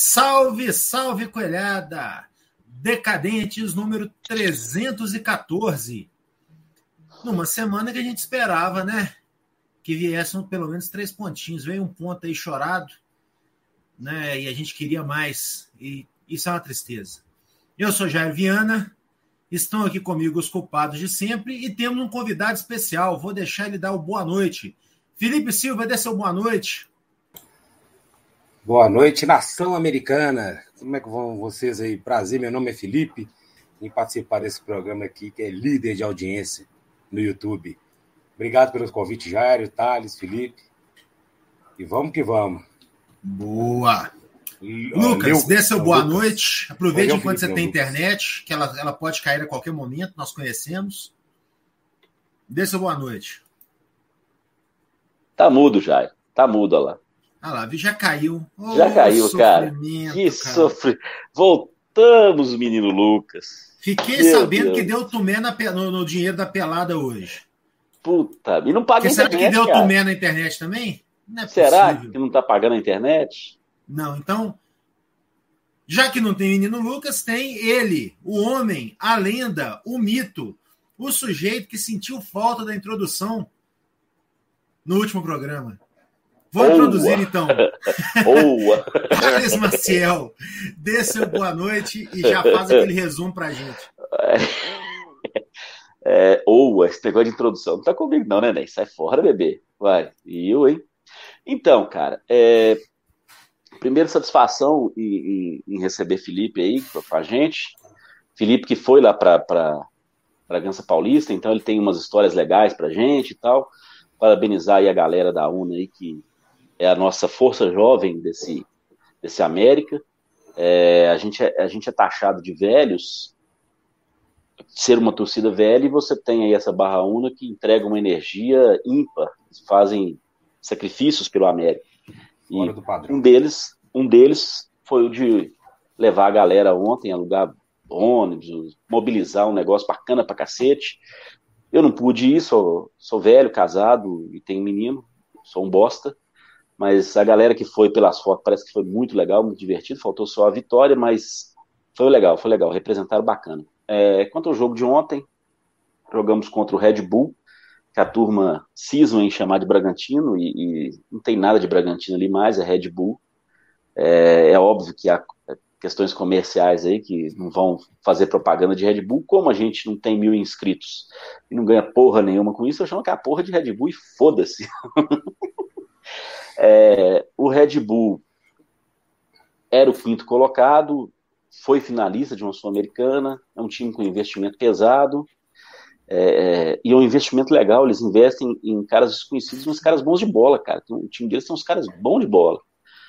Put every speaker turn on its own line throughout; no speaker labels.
Salve, salve, coelhada! Decadentes número 314. Numa semana que a gente esperava, né? Que viessem pelo menos 3 pontinhos. Veio um ponto aí chorado, né? E a gente queria mais. E isso é uma tristeza. Eu sou Jair Viana. Estão aqui comigo os culpados de sempre. E temos um convidado especial. Vou deixar ele dar o boa noite. Felipe Silva, dê seu boa noite.
Boa noite, nação americana. Como é que vão vocês aí? Prazer, meu nome é Felipe, em participar desse programa aqui, que é líder de audiência no YouTube. Obrigado pelo convite, Jair, Thales, Felipe. E vamos que vamos.
Boa! Lucas, dê seu boa noite. Aproveite enquanto você tem internet, que ela pode cair a qualquer momento, nós conhecemos. Dê seu boa noite.
Tá mudo, Jair. Tá mudo, olha lá.
Ah lá, já caiu.
Já caiu, cara. Que sofrimento. Voltamos, menino Lucas.
Fiquei sabendo que deu tumé no dinheiro da pelada hoje.
Puta, e não paga a internet,
sabe que deu tumé na internet também? Não é
Será
possível.
que não tá pagando a internet?
Não, então, já que não tem menino Lucas, tem ele, o homem, a lenda, o mito, o sujeito que sentiu falta da introdução no último programa. Vou introduzir, então.
Boa!
Thales Maciel, dê seu boa noite e já faz aquele resumo pra gente.
Esse negócio de introdução não tá comigo não, né, Ney? Sai fora, bebê. Vai. E eu, hein? Então, cara, primeiro satisfação em receber Felipe aí com a gente. Felipe que foi lá pra Bragança Paulista, então ele tem umas histórias legais pra gente e tal. Parabenizar aí a galera da UNA aí, que é a nossa força jovem desse América. A gente é taxado de velhos, ser uma torcida velha, e você tem aí essa Barra UNA que entrega uma energia ímpar, fazem sacrifícios pelo América. E um deles foi o de levar a galera ontem, alugar ônibus, mobilizar um negócio bacana pra cacete. Eu não pude ir, sou velho, casado e tenho menino, sou um bosta. Mas a galera que foi pelas fotos parece que foi muito legal, muito divertido. Faltou só a vitória, mas foi legal, representaram bacana. Quanto ao jogo de ontem, jogamos contra o Red Bull, que a turma cisma em chamar de Bragantino, e não tem nada de Bragantino ali mais, é Red Bull. É óbvio que há questões comerciais aí que não vão fazer propaganda de Red Bull, como a gente não tem 1.000 inscritos e não ganha porra nenhuma com isso, eu chamo que é a porra de Red Bull e foda-se. O Red Bull era o 5º colocado, foi finalista de uma Sul-Americana, é um time com investimento pesado, e é um investimento legal, eles investem em caras desconhecidos, uns caras bons de bola, cara. O time deles tem uns caras bons de bola.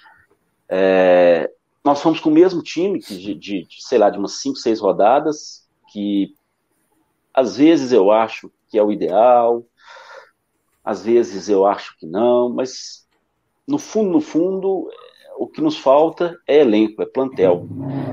Nós fomos com o mesmo time de umas 5, 6 rodadas, que às vezes eu acho que é o ideal, às vezes eu acho que não, mas no fundo, o que nos falta é elenco, é plantel.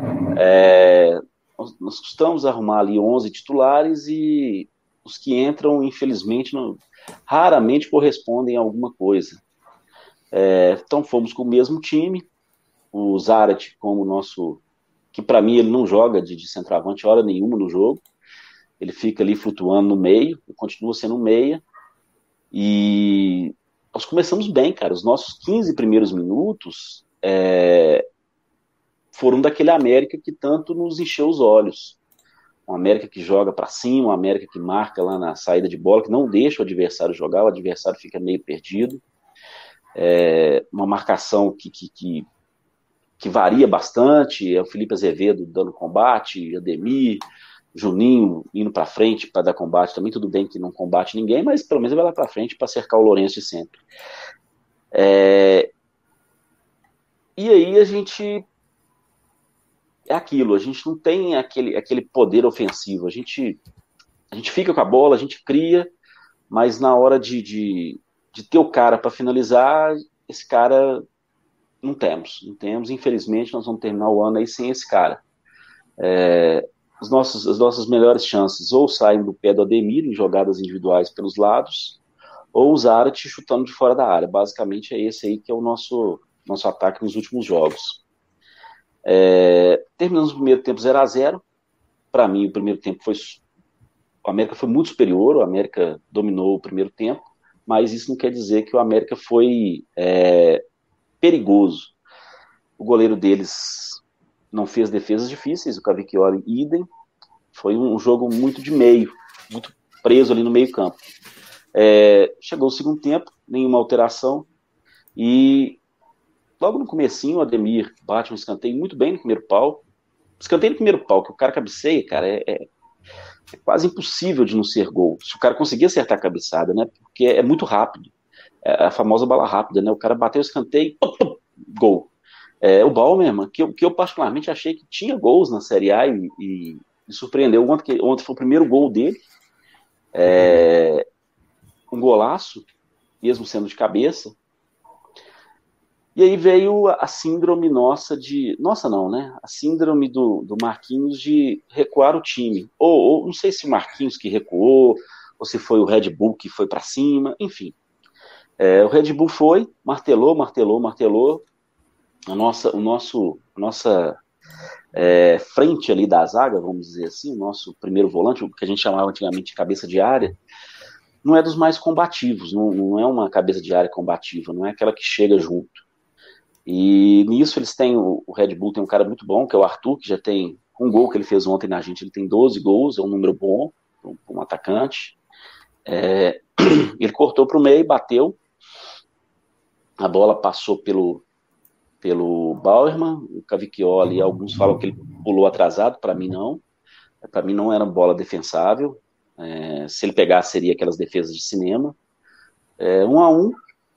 Nós costumamos arrumar ali 11 titulares e os que entram, infelizmente, raramente correspondem a alguma coisa. Então fomos com o mesmo time, o Zarate como nosso, que para mim ele não joga de centroavante hora nenhuma no jogo, ele fica ali flutuando no meio, continua sendo um meia, e nós começamos bem, cara. Os nossos 15 primeiros minutos foram daquele América que tanto nos encheu os olhos. Uma América que joga para cima, uma América que marca lá na saída de bola, que não deixa o adversário jogar, o adversário fica meio perdido. Uma marcação que varia bastante, é o Felipe Azevedo dando combate, Ademir, Juninho indo para frente para dar combate também. Tudo bem que não combate ninguém, mas pelo menos ele vai lá para frente para cercar o Lourenço de sempre. E aí a gente a gente não tem aquele poder ofensivo, a gente fica com a bola, a gente cria, mas na hora de ter o cara para finalizar, esse cara não temos, infelizmente nós vamos terminar o ano aí sem esse cara. As nossas melhores chances ou saem do pé do Ademir em jogadas individuais pelos lados, ou o Zarate chutando de fora da área. Basicamente é esse aí que é o nosso ataque nos últimos jogos. Terminamos o primeiro tempo 0-0. Para mim, o primeiro tempo o América foi muito superior, o América dominou o primeiro tempo, mas isso não quer dizer que o América foi perigoso. O goleiro deles não fez defesas difíceis, o Cavicchioli idem. Foi um jogo muito de meio, muito preso ali no meio campo. Chegou o segundo tempo, nenhuma alteração, e logo no comecinho o Ademir bate um escanteio muito bem no primeiro pau. Escanteio no primeiro pau, que o cara cabeceia, cara, é quase impossível de não ser gol. Se o cara conseguir acertar a cabeçada, né? Porque é muito rápido. É a famosa bala rápida, né? O cara bateu o escanteio, gol. O Bauerman, que eu particularmente achei que tinha gols na Série A e surpreendeu. Ontem foi o primeiro gol dele. Um golaço, mesmo sendo de cabeça. E aí veio a síndrome nossa não, né? A síndrome do Marquinhos de recuar o time. Ou não sei se o Marquinhos que recuou, ou se foi o Red Bull que foi para cima, enfim. O Red Bull foi, martelou. A nossa frente ali da zaga, vamos dizer assim, o nosso primeiro volante, o que a gente chamava antigamente de cabeça de área, não é dos mais combativos, não é uma cabeça de área combativa, não é aquela que chega junto. E nisso eles têm, o Red Bull tem um cara muito bom, que é o Arthur, que já tem um gol que ele fez ontem na gente, ele tem 12 gols, é um número bom para um atacante. Ele cortou para o meio, bateu, a bola passou pelo Bauerman, o Cavicchioli, alguns falam que ele pulou atrasado, para mim não era bola defensável, se ele pegasse seria aquelas defesas de cinema. 1-1,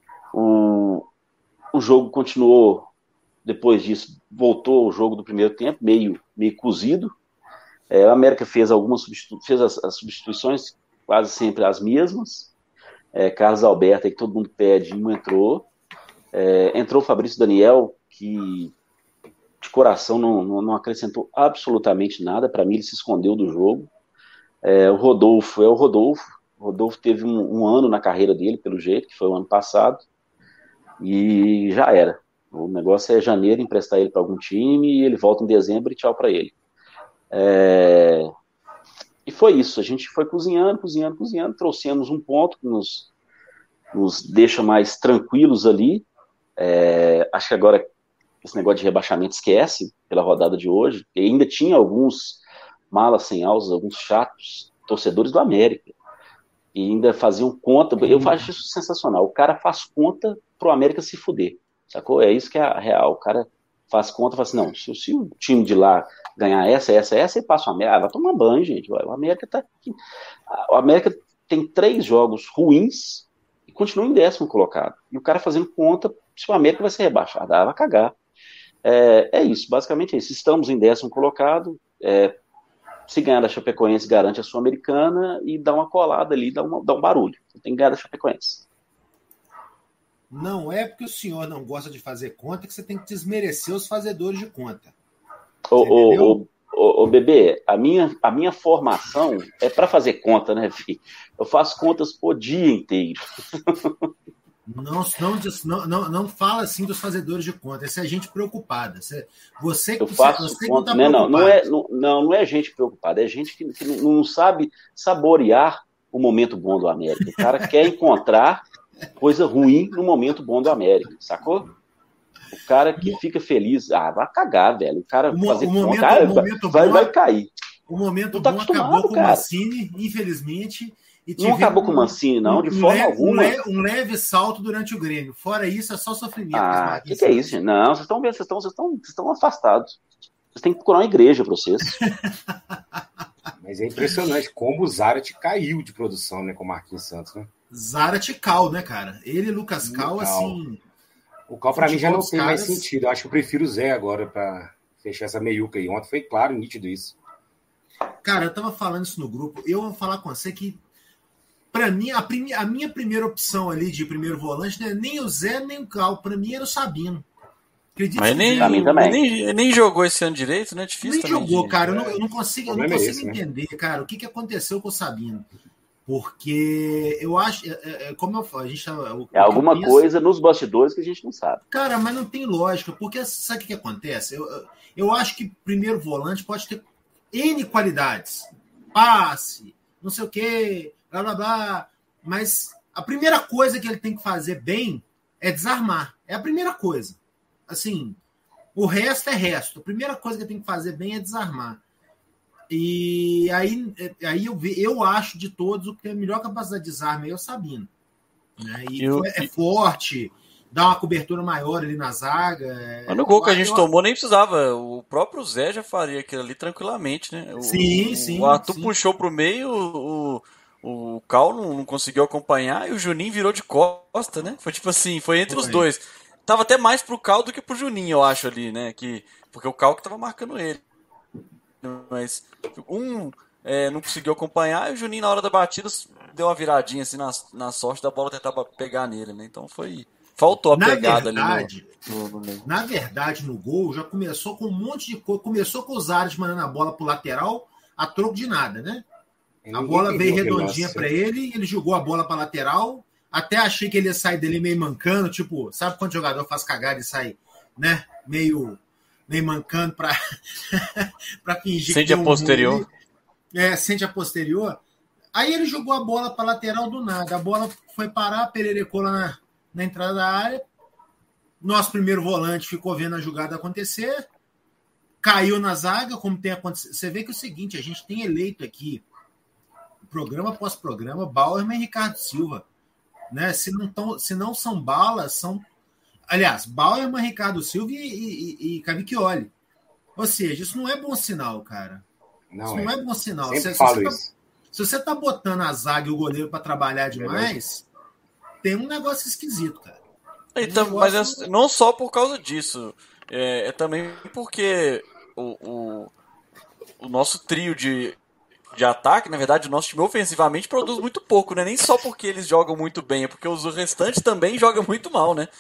o jogo continuou, depois disso, voltou o jogo do primeiro tempo, meio cozido. O América fez as substituições, quase sempre as mesmas. Carlos Alberto, que todo mundo pede, não entrou. Entrou o Fabrício Daniel, que de coração não acrescentou absolutamente nada. Para mim, ele se escondeu do jogo. O Rodolfo é o Rodolfo. O Rodolfo teve um ano na carreira dele, pelo jeito, que foi o ano passado. E já era. O negócio é janeiro, emprestar ele para algum time, e ele volta em dezembro e tchau para ele. E foi isso. A gente foi cozinhando, trouxemos um ponto que nos deixa mais tranquilos ali. Acho que agora esse negócio de rebaixamento esquece pela rodada de hoje. E ainda tinha alguns malas sem alças, alguns chatos torcedores do América. E ainda faziam conta. Eu acho isso sensacional. O cara faz conta pro América se fuder, sacou? É isso que é a real. O cara faz conta, fala assim, não, se o time de lá ganhar essa, e passa o América, vai tomar banho, gente. O América tá aqui. O América tem 3 jogos ruins e continua em 10º colocado. E o cara fazendo conta se o América vai ser rebaixado. Vai cagar. Isso, basicamente é isso. Estamos em 10º colocado. Se ganhar da Chapecoense, garante a Sul-Americana e dá uma colada ali, dá um barulho. Você tem que ganhar da Chapecoense.
Não é porque o senhor não gosta de fazer conta que você tem que desmerecer os fazedores de conta.
Ô, bebê, a minha formação é para fazer conta, né, filho? Eu faço contas o dia inteiro.
Não fala assim dos fazedores de conta. Essa é gente preocupada. Você que
não está preocupado. Não é gente preocupada. É gente que não sabe saborear o momento bom do América. O cara quer encontrar coisa ruim no momento bom do América, sacou? O cara que fica feliz, vai cagar, velho. O cara vai cair.
O momento bom acabou com o Mancini, infelizmente.
Não acabou com o Mancini, não, de forma alguma.
Um leve salto durante o Grêmio. Fora isso, é só sofrimento.
Que é isso, gente? Não, vocês estão vendo, vocês estão afastados. Vocês têm que procurar uma igreja para vocês.
Mas é impressionante como o Zarate caiu de produção, né, com o Marquinhos Santos, né?
Zarate Cal, né, cara? Ele e Lucas Cal, assim...
O Cal, pra mim, já não tem mais sentido. Eu acho que eu prefiro o Zé agora pra fechar essa meiuca aí. Ontem foi claro, nítido isso.
Cara, eu tava falando isso no grupo. Eu vou falar com você que, pra mim, a minha primeira opção ali de primeiro volante, né, nem o Zé, nem o Cal. Pra mim era o Sabino.
Acredito. Mas nem jogou esse ano direito, né? Difícil
nem
também.
Jogou, cara. Eu não consigo entender, cara, o que aconteceu com o Sabino. Porque eu acho, como eu falo, a gente
alguma coisa nos bastidores que a gente não sabe.
Cara, mas não tem lógica, porque sabe o que acontece? Eu acho que primeiro volante pode ter N qualidades. Passe, não sei o quê, blá, blá, blá. Mas a primeira coisa que ele tem que fazer bem é desarmar. É a primeira coisa. Assim, o resto é resto. A primeira coisa que ele tem que fazer bem é desarmar. E aí eu acho de todos o que tem a melhor capacidade de desarme é o Sabino. Né? É forte, dá uma cobertura maior ali na zaga.
Mas no gol que a gente tomou nem precisava. O próprio Zé já faria aquilo ali tranquilamente, né?
Sim.
O Arthur puxou pro meio, o Cal não conseguiu acompanhar e o Juninho virou de costa, né? Foi tipo assim, foi entre os dois. Tava até mais pro Cal do que pro Juninho, eu acho ali, né? Porque o Cal que tava marcando ele. Mas não conseguiu acompanhar e o Juninho na hora da batida deu uma viradinha assim na sorte da bola tentar pegar nele, né? Então faltou a pegada ali no meio.
Na verdade, no gol já começou com um monte de coisa. Começou com os Ares mandando a bola pro lateral a troco de nada, né? A bola veio redondinha para ele jogou a bola para lateral. Até achei que ele ia sair dele meio mancando, tipo, sabe quando o jogador faz cagada e sai, né? Meio mancando para fingir
sente a posterior.
Sente a posterior. Aí ele jogou a bola para lateral do nada. A bola foi parar, pererecou lá na entrada da área. Nosso primeiro volante ficou vendo a jogada acontecer. Caiu na zaga, como tem acontecido. Você vê que é o seguinte, a gente tem eleito aqui, programa após programa, Bauerman e Ricardo Silva. Né? Se não são balas, são... Aliás, Bauerman, Ricardo Silva e Cavicchioli. Ou seja, isso não é bom sinal, cara. Isso não é bom sinal. Se você tá botando a zaga e o goleiro para trabalhar demais, tem um negócio esquisito, cara.
Então, mas não só por causa disso. É também porque o nosso trio de ataque, na verdade, o nosso time ofensivamente produz muito pouco, né? Nem só porque eles jogam muito bem, é porque os restantes também jogam muito mal, né?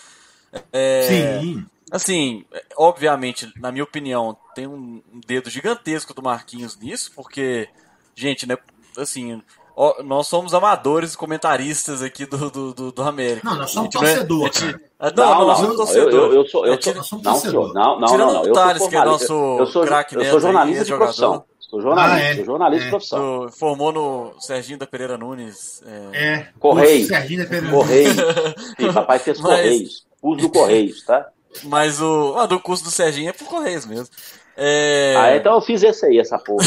Sim.
Assim, obviamente, na minha opinião, tem um dedo gigantesco do Marquinhos nisso, porque, gente, né, assim, nós somos amadores comentaristas aqui do América.
Não, nós somos torcedor,
nós somos torcedor.
Eu sou torcedor. Não.
O Thales, que é nosso craque neto.
Eu sou jornalista de profissão. Sou jornalista de profissão.
Formou no Serginho da Pereira Nunes.
Correios.
Serginho da Pereira
Correios. Sim, papai fez Correios. Uso do Correios, tá?
Mas do curso do Serginho é por Correios mesmo.
Então eu fiz essa porra.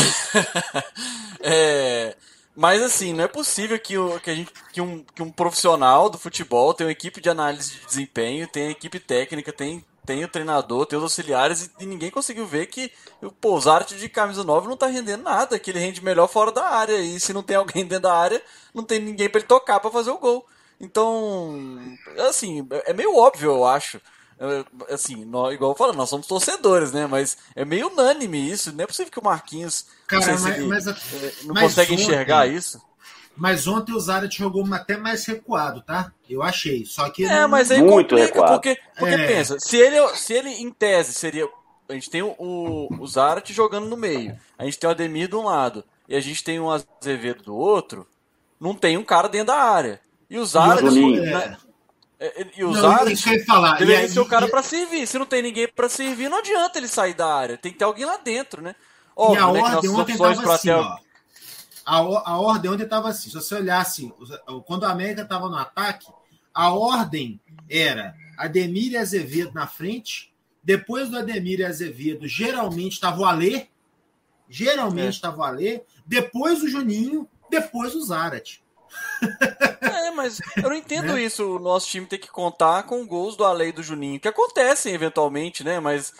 Mas assim, não é possível que um profissional do futebol tenha uma equipe de análise de desempenho, tenha equipe técnica, tem o treinador, tem os auxiliares e ninguém conseguiu ver que o Zárate de camisa 9 não tá rendendo nada, que ele rende melhor fora da área, e se não tem alguém dentro da área, não tem ninguém para ele tocar para fazer o gol. Então, assim, é meio óbvio, eu acho. Assim, igual eu falo, nós somos torcedores, né? Mas é meio unânime isso. Não é possível que o Marquinhos não consegue enxergar isso.
Mas ontem o Zárate jogou até mais recuado, tá? Eu achei. Só que
mas aí
muito
complica,
recuado.
porque pensa, se ele em tese seria... A gente tem o Zárate jogando no meio. A gente tem o Ademir de um lado. E a gente tem o Azevedo do outro. Não tem um cara dentro da área. E o Zárate... E o Zárate deveria ser o cara pra servir. Se não tem ninguém pra servir, não adianta ele sair da área. Tem que ter alguém lá dentro, né?
Óbvio, e a ordem ontem estava assim, ó. A ordem ontem estava assim. Se você olhasse, quando a América estava no ataque, a ordem era Ademir e Azevedo na frente. Depois do Ademir e Azevedo, geralmente estava o Alê. Depois o Juninho, depois o Zárate.
Mas eu não entendo isso. O nosso time tem que contar com gols do Alê e do Juninho, que acontecem eventualmente, né? Mas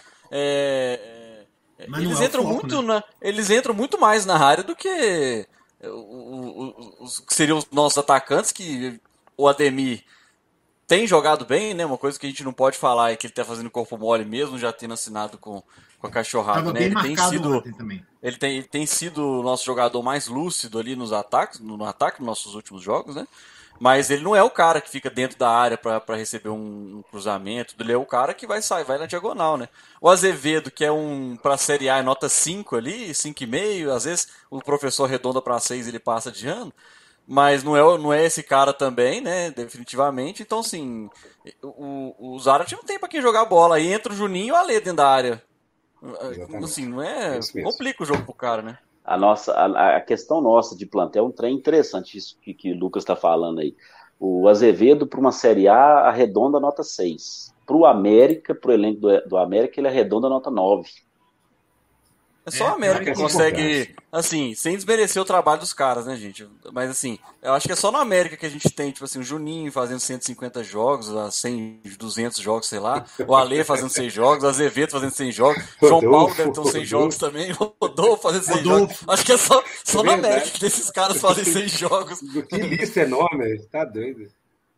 eles entram muito, né? Eles entram muito mais na área do que os que seriam os nossos atacantes, que o Ademir tem jogado bem, né? Uma coisa que a gente não pode falar é que ele tá fazendo corpo mole mesmo, já tendo assinado com a cachorrada, né? Ele tem sido o nosso jogador mais lúcido ali no ataque nos nossos últimos jogos, né? Mas ele não é o cara que fica dentro da área para receber um cruzamento, ele é o cara que vai na diagonal, né? O Azevedo, que é para Série A, é nota 5 ali, 5,5, às vezes o professor arredonda para 6 ele passa de ano, mas não é esse cara também, né? Definitivamente. Então, assim, o Zarate não tem pra quem jogar bola. Aí entra o Juninho e o Alê dentro da área.
Exatamente.
Assim, não é. Complica o jogo pro cara, né?
A questão nossa de plantel é um trem interessante, isso que o Lucas está falando aí. O Azevedo, para uma Série A, arredonda nota 6. Para o América, para o elenco do América, ele arredonda nota 9.
É só a América que consegue, assim, sem desmerecer o trabalho dos caras, né, gente? Mas, assim, eu acho que é só na América que a gente tem, tipo assim, o Juninho fazendo 150 jogos, 100, 200 jogos, sei lá. O Alê fazendo 6 jogos, o Azevedo fazendo 100 jogos. João Paulo deve ter uns 100 jogos também. O Rodolfo fazendo 100 jogos. Acho que é só na América que esses caras fazem 100 jogos.
Que lista enorme, tá doido.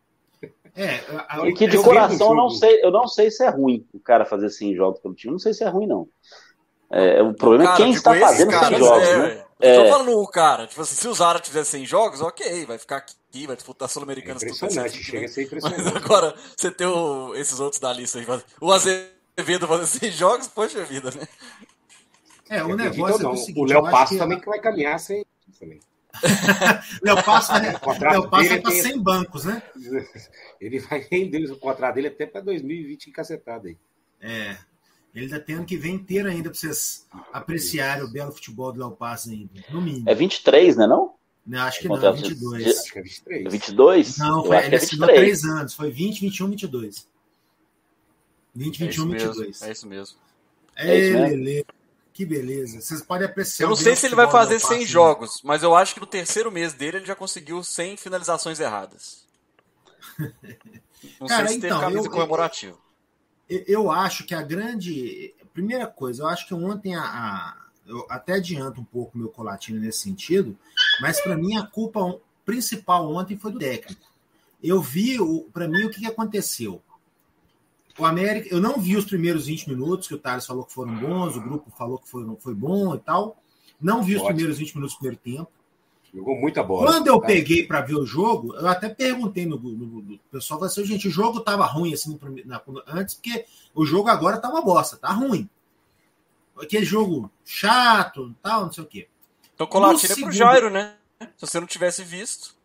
E que de coração eu não sei se é ruim o cara fazer 100 jogos pelo time. Não sei se é ruim, não. O problema é quem está fazendo 100 jogos, né?
Eu tô falando o cara, tipo assim, se o Zara tiver 100 jogos, ok, vai ficar aqui, vai disputar Sul-Americana.
Impressionante, chega a ser impressionante.
Mas agora, você tem esses outros da lista aí, o Azevedo fazendo 100 jogos, poxa vida, né?
O negócio é o seguinte...
O Léo Passo também que vai caminhar sem...
Léo Passo vai para 100 bancos, né?
Ele vai render o contrato dele até para 2020 encacetado aí.
Ele ainda tem ano que vem inteiro ainda para vocês apreciarem o belo futebol do Léo Passo ainda, no mínimo.
É 23, né, não?
Não, acho que não, é 22.
Acho que é 23.
22?
Não, ele assinou 3 anos, foi 20, 21, 22. 20, 21, 22.
É isso mesmo.
Beleza. Que beleza. Vocês podem apreciar.
Eu não sei se ele vai fazer 100 jogos, mas eu acho que no terceiro mês dele ele já conseguiu 100 finalizações erradas. Não sei se teve camisa comemorativa.
Eu acho que a primeira coisa, eu acho que ontem eu até adianto um pouco meu colatinho nesse sentido, mas para mim a culpa principal ontem foi do técnico. Eu vi, para mim, o que aconteceu. O América, eu não vi os primeiros 20 minutos, que o Thales falou que foram bons, o grupo falou que foi bom e tal. Não vi os primeiros 20 minutos do primeiro tempo.
Jogou muita bola.
Quando eu peguei para ver o jogo, eu até perguntei no pessoal, falei assim, gente, o jogo tava ruim assim antes, porque o jogo agora tá uma bosta, tá ruim. Aquele jogo chato, tal, não sei o quê.
Então colatina pro Jairo, né? Se você não tivesse visto.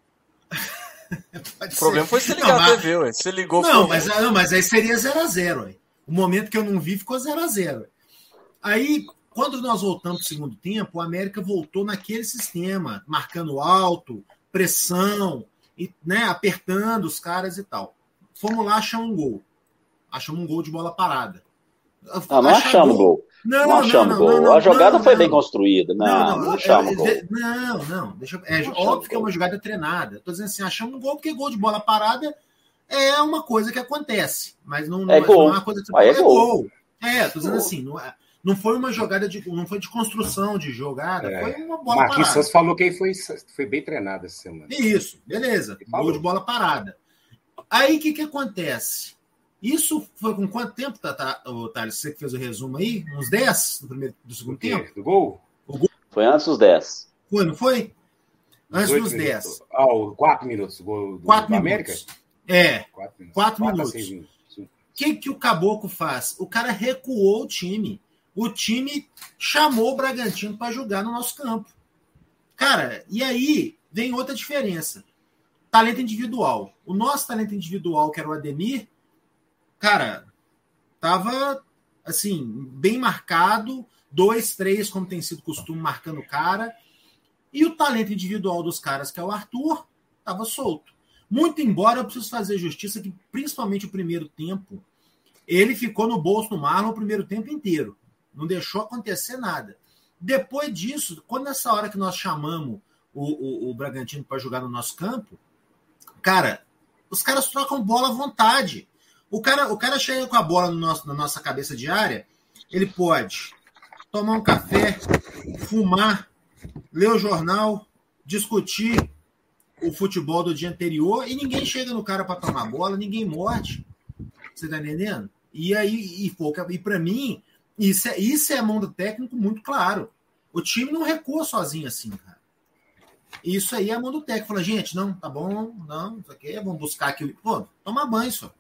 O problema foi você ligar a TV, ué. Você ligou.
Mas aí seria 0x0. O momento que eu não vi ficou 0x0. Aí, quando nós voltamos pro segundo tempo, o América voltou naquele sistema, marcando alto, pressão, e, né, apertando os caras e tal. Fomos lá, achamos um gol. Achamos um gol de bola parada.
Não achamos gol. Não achamos gol. A jogada foi bem construída. Não achamos gol.
Óbvio que é uma jogada treinada. Estou dizendo assim, achamos um gol, porque gol de bola parada é uma coisa que acontece. Mas não é uma coisa que
é gol.
Estou dizendo assim, não foi uma jogada não foi de construção de jogada, foi uma bola parada.
Marquinhos Santos falou que foi bem treinado essa semana.
Isso, beleza. Gol de bola parada. Aí o que acontece? Isso foi com quanto tempo, Thales? Você que fez o resumo aí? Uns 10 do segundo tempo?
Do gol?
Foi antes dos 10.
Foi, não foi? Antes dos 10.
4 minutos. Gol do América?
4 minutos. O que o Caboclo faz? O cara recuou o time. O time chamou o Bragantino para jogar no nosso campo. Cara, e aí vem outra diferença. Talento individual. O nosso talento individual, que era o Ademir, cara, tava, assim, bem marcado, 2, 3, como tem sido costume, marcando o cara, e o talento individual dos caras, que é o Arthur, tava solto. Muito embora eu preciso fazer justiça que, principalmente o primeiro tempo, ele ficou no bolso do Marlon o primeiro tempo inteiro. Não deixou acontecer nada. Depois disso, quando nessa hora que nós chamamos o Bragantino para jogar no nosso campo, cara, os caras trocam bola à vontade. O cara chega com a bola na nossa cabeça de área, ele pode tomar um café, fumar, ler o jornal, discutir o futebol do dia anterior, e ninguém chega no cara para tomar bola, ninguém morde. Você tá entendendo? E aí, e para mim, isso é a mão do técnico muito claro. O time não recua sozinho assim, cara. Isso aí é a mão do técnico. Fala, gente, não, tá bom, não, isso aqui, vamos buscar aqui. Pô, toma banho, só.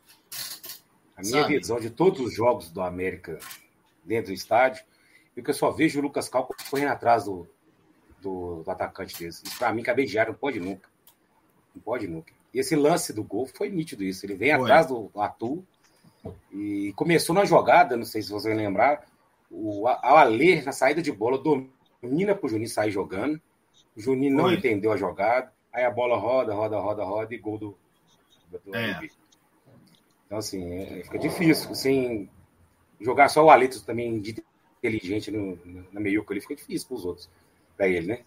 A minha visão de todos os jogos do América dentro do estádio, é que eu só vejo o Lucas Cal correndo atrás do atacante desse. Isso pra mim, cabeça de área, não pode nunca. Não pode nunca. E esse lance do gol foi nítido isso. Ele vem atrás do Arthur e começou na jogada, não sei se vocês lembrar, o Alê, na saída de bola, domina pro Juninho sair jogando. O Juninho não entendeu a jogada. Aí a bola roda e gol do Alê. Então, assim, fica difícil. Assim, jogar só o Aleto também de inteligente na meiuca ali fica difícil para os outros. Para ele, né?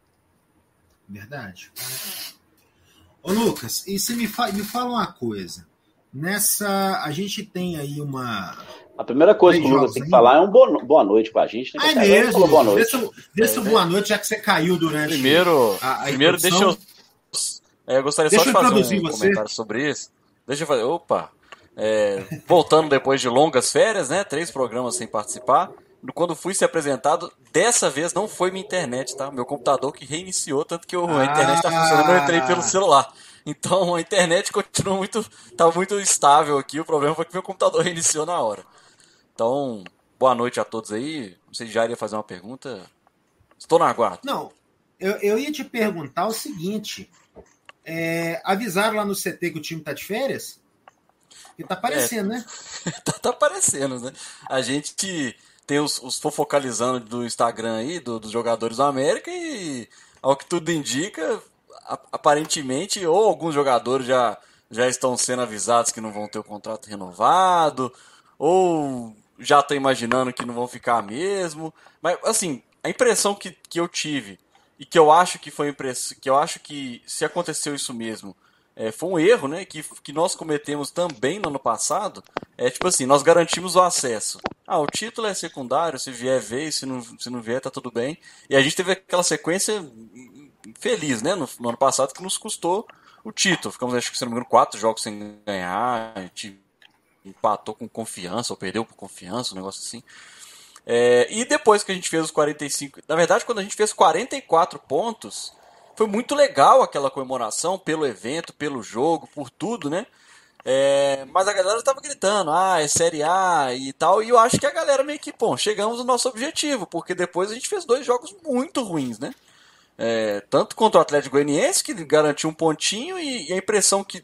Verdade. Ô, Lucas, e você me fala uma coisa. A gente tem aí uma...
A primeira coisa que o Lucas tem que falar é um boa noite pra gente. Né?
É mesmo. Boa noite. Deixa boa noite, já que você caiu durante
primeiro deixa eu gostaria só de fazer um comentário sobre isso. Deixa eu fazer... Opa! Voltando depois de longas férias, né? 3 programas sem participar. Quando fui ser apresentado, dessa vez não foi minha internet, tá? Meu computador que reiniciou, tanto que a internet tá funcionando, eu entrei pelo celular. Então a internet continua tá muito estável aqui. O problema foi que meu computador reiniciou na hora. Então, boa noite a todos aí. Não sei se já iria fazer uma pergunta. Estou na aguardo.
Não, eu ia te perguntar o seguinte. Avisaram lá no CT que o time tá de férias? E tá aparecendo, né?
tá aparecendo, né? A gente tem os fofocalizando do Instagram aí, dos jogadores do América, e ao que tudo indica, aparentemente, ou alguns jogadores já estão sendo avisados que não vão ter o contrato renovado, ou já estão imaginando que não vão ficar mesmo. Mas, assim, a impressão que eu tive, e que eu acho que foi que eu acho que se aconteceu isso mesmo, foi um erro, né, que nós cometemos também no ano passado. Tipo assim, nós garantimos o acesso. O título é secundário, se vier, veio, se não vier, tá tudo bem. E a gente teve aquela sequência feliz, né, no ano passado, que nos custou o título. Ficamos, acho que, se não me engano, 4 jogos sem ganhar, a gente empatou com confiança, ou perdeu por confiança, um negócio assim. E depois que a gente fez os 45... Na verdade, quando a gente fez 44 pontos... Foi muito legal aquela comemoração pelo evento, pelo jogo, por tudo, né? Mas a galera estava gritando, é Série A e tal, e eu acho que a galera meio que, chegamos no nosso objetivo, porque depois a gente fez 2 jogos muito ruins, né? Tanto contra o Atlético Goianiense, que garantiu um pontinho, e a impressão que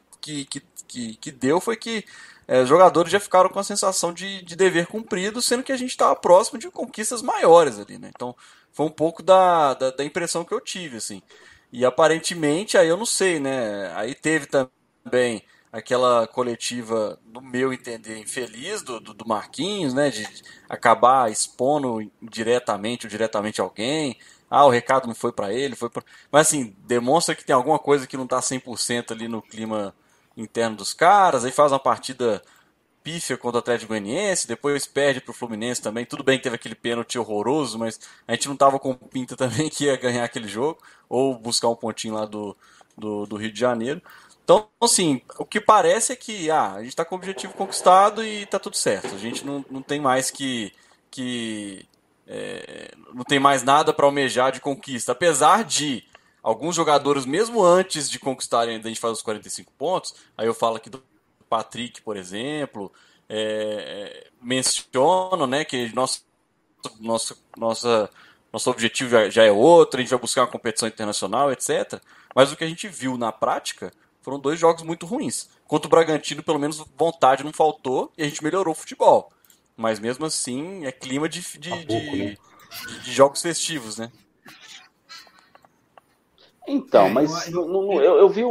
deu foi que os jogadores já ficaram com a sensação de dever cumprido, sendo que a gente estava próximo de conquistas maiores ali, né? Então, foi um pouco da impressão que eu tive, assim. E aparentemente, aí eu não sei, né? Aí teve também aquela coletiva, no meu entender, infeliz do Marquinhos, né? De acabar expondo diretamente ou diretamente alguém. O recado não foi para ele, Mas assim, demonstra que tem alguma coisa que não tá 100% ali no clima interno dos caras. Aí faz uma partida pífia contra o Atlético Goianiense, depois perde pro Fluminense também. Tudo bem que teve aquele pênalti horroroso, mas a gente não tava com pinta também que ia ganhar aquele jogo, ou buscar um pontinho lá do Rio de Janeiro. Então, assim, o que parece é que a gente tá com o objetivo conquistado e tá tudo certo. A gente não tem mais não tem mais nada para almejar de conquista. Apesar de alguns jogadores, mesmo antes de conquistarem, a gente faz os 45 pontos, aí eu falo aqui do Patrick, por exemplo, menciono, né, que nosso objetivo já é outro, a gente vai buscar uma competição internacional, etc. Mas o que a gente viu na prática foram 2 jogos muito ruins. Contra o Bragantino, pelo menos vontade não faltou e a gente melhorou o futebol. Mas mesmo assim, é clima de jogos festivos, né?
Então, mas eu vi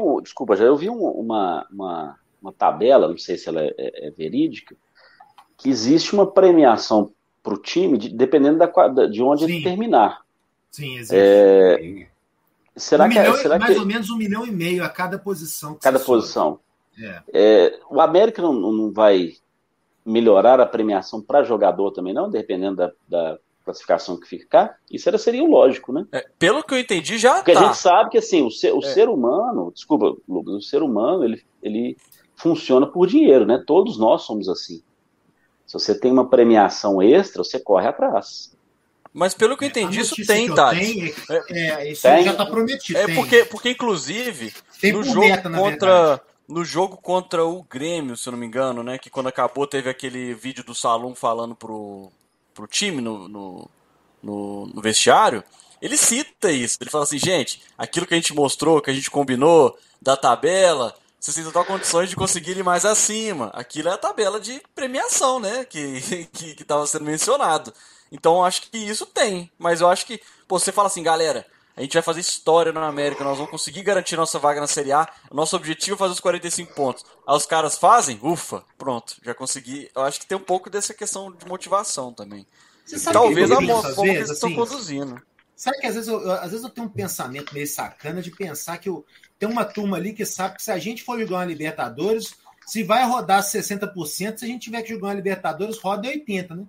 uma tabela, não sei se ela é verídica, que existe uma premiação para o time, dependendo de onde ele terminar.
Sim, existe.
Será que
mais ou menos 1,5 milhão a cada posição.
Cada posição. O América não vai melhorar a premiação para jogador também, não? Dependendo da classificação que ficar? Isso seria o lógico, né?
Pelo que eu entendi, já
Porque a gente sabe que assim, o ser humano, desculpa, Lucas, o ser humano, ele funciona por dinheiro, né? Todos nós somos assim. Se você tem uma premiação extra, você corre atrás.
Mas pelo que eu entendi, isso tem, Tati.
Isso já está prometido.
Porque inclusive,
tem
no jogo contra o Grêmio, se eu não me engano, né? Que quando acabou teve aquele vídeo do Salum falando pro time no vestiário. ele cita isso. Ele fala assim, gente, aquilo que a gente mostrou, que a gente combinou, da tabela, vocês têm total condições de conseguir ir mais acima. Aquilo é a tabela de premiação, né? Que estava sendo mencionado. Então eu acho que isso tem. Mas eu acho que, pô, você fala assim, galera, a gente vai fazer história na América, nós vamos conseguir garantir nossa vaga na Série A. O nosso objetivo é fazer os 45 pontos. Aí os caras fazem, ufa, pronto, já consegui. Eu acho que tem um pouco dessa questão de motivação também. Talvez a forma que eles estão conduzindo.
Sabe que às vezes eu tenho um pensamento meio sacana de pensar que tem uma turma ali que sabe que se a gente for jogar uma Libertadores, se vai rodar 60%, se a gente tiver que jogar uma Libertadores, roda 80%, né?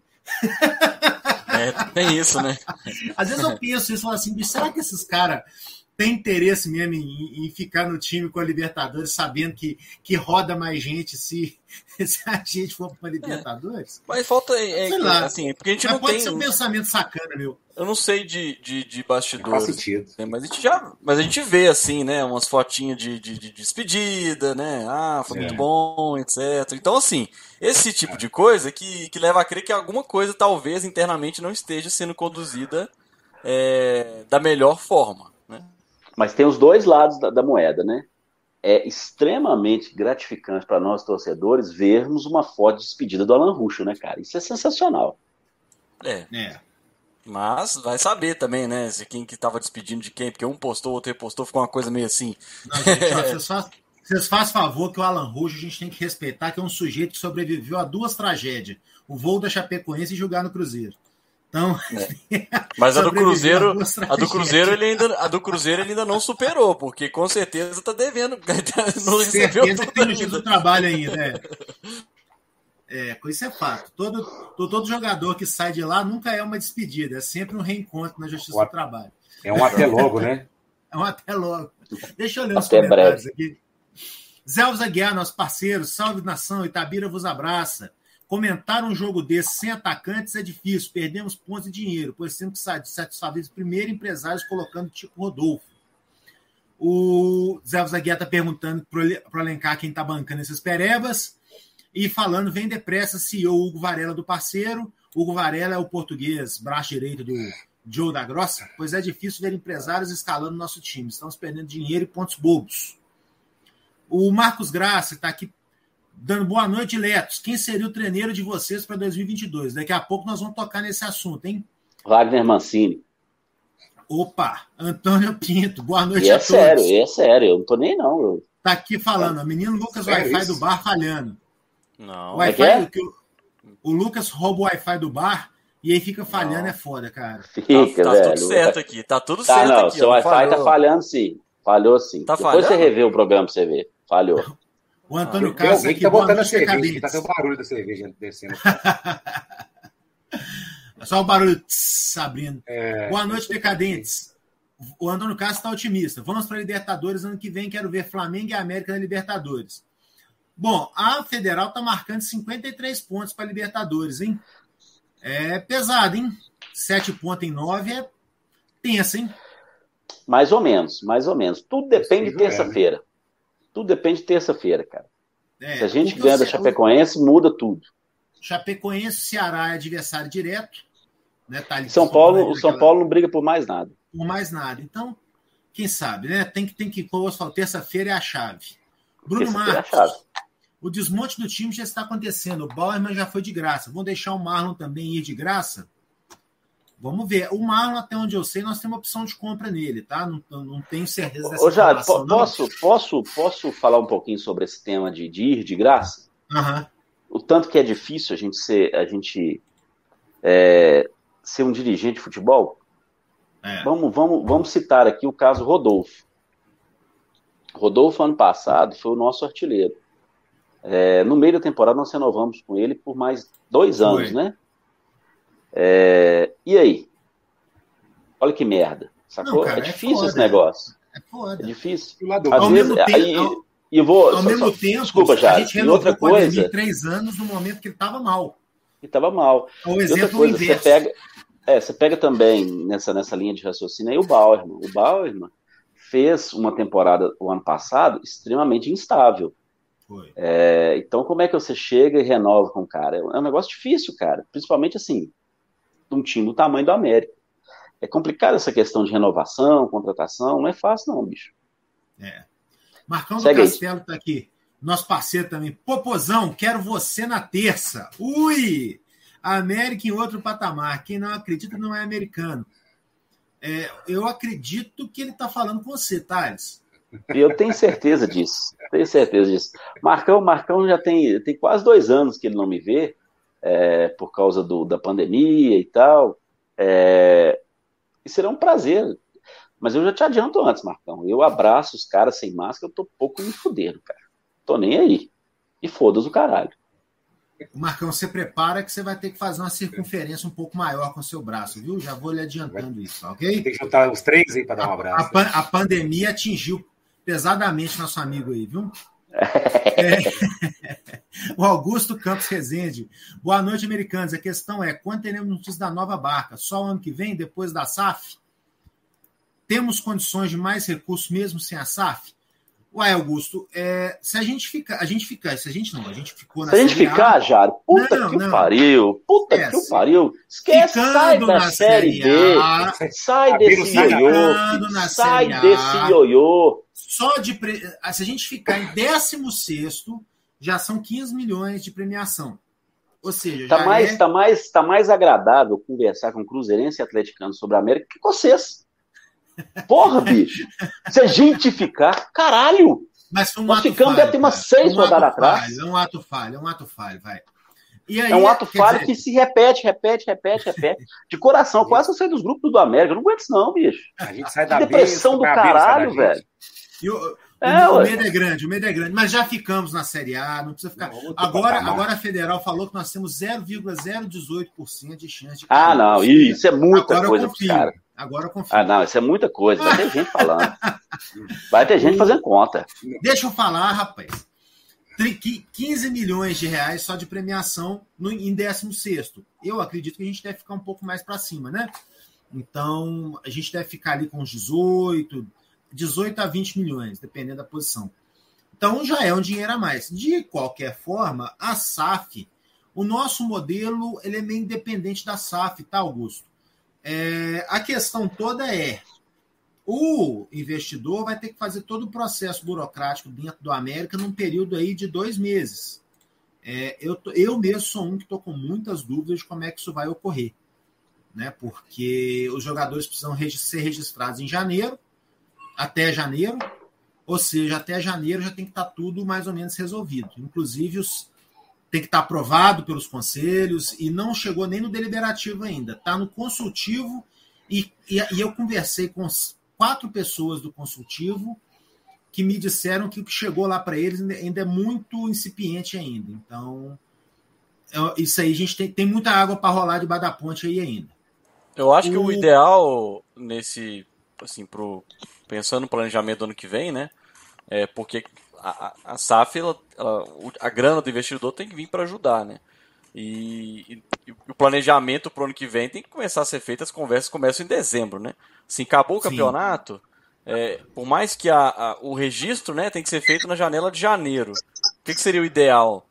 Tem isso, né?
Às vezes eu penso isso, assim, será que esses caras têm interesse mesmo em ficar no time com a Libertadores, sabendo que roda mais gente se a gente for para a Libertadores?
Mas falta, sei lá, assim, porque a gente não
pode
tem...
ser um pensamento sacana, meu.
Eu não sei de bastidores.
Faz sentido.
Né? Mas a gente vê, assim, né? Umas fotinhas de despedida, né? Ah, foi muito bom, etc. Então, assim, esse tipo de coisa que leva a crer que alguma coisa, talvez, internamente não esteja sendo conduzida da melhor forma, né?
Mas tem os dois lados da moeda, né? É extremamente gratificante para nós, torcedores, vermos uma foto de despedida do Alan Ruschel, né, cara? Isso é sensacional.
Mas vai saber também, né? Se quem que tava despedindo de quem, porque um postou, o outro repostou, ficou uma coisa meio assim.
Não, gente, ó, vocês fazem favor que o Alan Ruschel a gente tem que respeitar, que é um sujeito que sobreviveu a 2 tragédias. O voo da Chapecoense e jogar no Cruzeiro. Então,
mas a do Cruzeiro ele ainda não superou, porque com certeza tá devendo, não recebeu tudo
tem
ainda.
do trabalho ainda, com isso é fato. Todo jogador que sai de lá nunca é uma despedida, é sempre um reencontro na Justiça do Trabalho.
É um até logo, né?
É um até logo. Deixa eu ler os comentários aqui. Zé Alves Aguiar, nosso parceiro, salve nação, Itabira vos abraça. Comentar um jogo desse sem atacantes é difícil, perdemos pontos e dinheiro, pois temos que satisfazer primeiro empresários colocando tipo Rodolfo. O Zé Alves Aguiar está perguntando para o Alencar quem está bancando esses perebas e falando, vem depressa, CEO Hugo Varela do parceiro. Hugo Varela é o português, braço direito do Joe da Grossa, pois é difícil ver empresários escalando nosso time, estamos perdendo dinheiro e pontos bobos. O Marcos Graça está aqui dando boa noite, Letos. Quem seria o treineiro de vocês para 2022? Daqui a pouco nós vamos tocar nesse assunto, hein?
Wagner Mancini.
Opa, Antônio Pinto. Boa noite
a
todos.
É sério, eu não tô nem não.
Tá aqui falando, o menino Lucas, Wi-Fi do bar falhando.
Não.
O Lucas rouba o Wi-Fi do bar e aí fica falhando, é foda, cara.
Fica,
tá
velho.
Tudo certo aqui, tá tudo certo
não,
aqui.
Seu Wi-Fi tá falhando sim. Falhou sim.
Tá
Depois você revê o programa pra você ver. Falhou.
O Antônio Castro aqui,
tá botando a cerveja, tá tendo barulho da cerveja descendo.
É só o barulho abrindo. Boa noite, decadentes. O Antônio Castro está otimista. Vamos para a Libertadores ano que vem. Quero ver Flamengo e América na Libertadores. Bom, a Federal está marcando 53 pontos para a Libertadores, hein? É pesado, hein? 7 pontos em 9 é tenso, hein?
Mais ou menos. Tudo depende de terça-feira. Tudo depende de terça-feira, cara. Se a gente ganha da Chapecoense, muda tudo.
Chapecoense, Ceará é adversário direto. Né? Tá ali,
São Paulo não briga por mais nada.
Por mais nada. Então, quem sabe, né? Tem que como eu falo, terça-feira é a chave. Bruno Marcos, o desmonte do time já está acontecendo. O Bauerman já foi de graça. Vão deixar o Marlon também ir de graça? Vamos ver. O Marlon, até onde eu sei, nós temos opção de compra nele, tá? Não tenho certeza dessa informação.
Posso falar um pouquinho sobre esse tema de ir de graça?
Uhum.
O tanto que é difícil a gente ser um dirigente de futebol? Vamos citar aqui o caso Rodolfo. Rodolfo, ano passado, foi o nosso artilheiro. No meio da temporada, nós renovamos com ele por mais 2 anos, né? E aí? Olha que merda. Sacou? Não, cara, é difícil esse negócio.
É foda.
É difícil.
Ao mesmo tempo,
desculpa, já.
A gente renovou com ele 3 anos no momento que ele estava mal. O exemplo inverso.
Você pega também nessa linha de raciocínio aí o Bauerman. O Bauerman fez uma temporada o ano passado extremamente instável.
Foi.
Então, como é que você chega e renova com o cara? É um negócio difícil, cara. Principalmente assim, um time do tamanho do América. É complicado essa questão de renovação, contratação, não é fácil não, bicho.
Marcão do
Segue aí.
Castelo tá aqui. Nosso parceiro também. Popozão, quero você na terça. Ui! América em outro patamar. Quem não acredita não é americano. Eu acredito que ele está falando com você, Thales.
Eu tenho certeza disso. Marcão já tem quase 2 anos que ele não me vê, por causa da pandemia e tal. E será um prazer. Mas eu já te adianto antes, Marcão. Eu abraço os caras sem máscara, eu tô pouco me fudendo, cara. Tô nem aí. E foda-se o caralho.
Marcão, você prepara que você vai ter que fazer uma circunferência um pouco maior com o seu braço, viu? Já vou lhe adiantando isso, ok?
Tem que juntar os 3 aí para dar um abraço.
A pandemia atingiu pesadamente nosso amigo aí, viu? O Augusto Campos Rezende. Boa noite, americanos. A questão é, quando teremos notícias da nova barca? Só o ano que vem, depois da SAF? Temos condições de mais recursos mesmo sem a SAF? Ué, Augusto, se a gente ficou na
Se a gente ficar, Jário, puta que pariu. Esquece, sai da Série B. Sai desse ioiô.
Se a gente ficar em 16º, já são 15 milhões de premiação. Ou seja,
tá mais agradável conversar com cruzeirense e atleticano sobre a América que com vocês. Porra, bicho. Se a gente ficar, caralho.
Mas
nós ficamos, deve ter umas 6 rodadas atrás.
É um ato falho, vai. E aí,
é um ato falho que se repete. De coração, quase eu saio dos grupos do América. Eu não aguento isso não, bicho.
A gente sai da
depressão do caralho, velho.
O medo é grande, mas já ficamos na Série A, não precisa ficar. Agora a Federal falou que nós temos 0,018% de chance de cair.
Não, isso é muita coisa pros caras.
Agora eu confio.
Não, isso é muita coisa. Vai ter gente falando. Vai ter gente fazendo conta.
Deixa eu falar, rapaz. 15 milhões de reais só de premiação em 16º. Eu acredito que a gente deve ficar um pouco mais para cima, né? Então, a gente deve ficar ali com uns 18 a 20 milhões, dependendo da posição. Então, já é um dinheiro a mais. De qualquer forma, a SAF, o nosso modelo, ele é meio independente da SAF, tá, Augusto? A questão toda o investidor vai ter que fazer todo o processo burocrático dentro do América num período aí de 2 meses. Eu mesmo sou um que estou com muitas dúvidas de como é que isso vai ocorrer, né? Porque os jogadores precisam ser registrados em janeiro, até janeiro, ou seja, até janeiro já tem que estar tudo mais ou menos resolvido. Inclusive, tem que estar aprovado pelos conselhos e não chegou nem no deliberativo ainda. Está no consultivo e eu conversei com 4 pessoas do consultivo que me disseram que o que chegou lá para eles ainda é muito incipiente ainda. Então, isso aí, a gente tem muita água para rolar debaixo da ponte aí ainda.
Eu acho que o ideal nesse, assim, pensando no planejamento do ano que vem, né? Porque a SAF, a grana do investidor tem que vir para ajudar, né? E o planejamento para o ano que vem tem que começar a ser feito, as conversas começam em dezembro, né? Assim, acabou o campeonato, por mais que o registro, né, tem que ser feito na janela de janeiro. O que seria o ideal?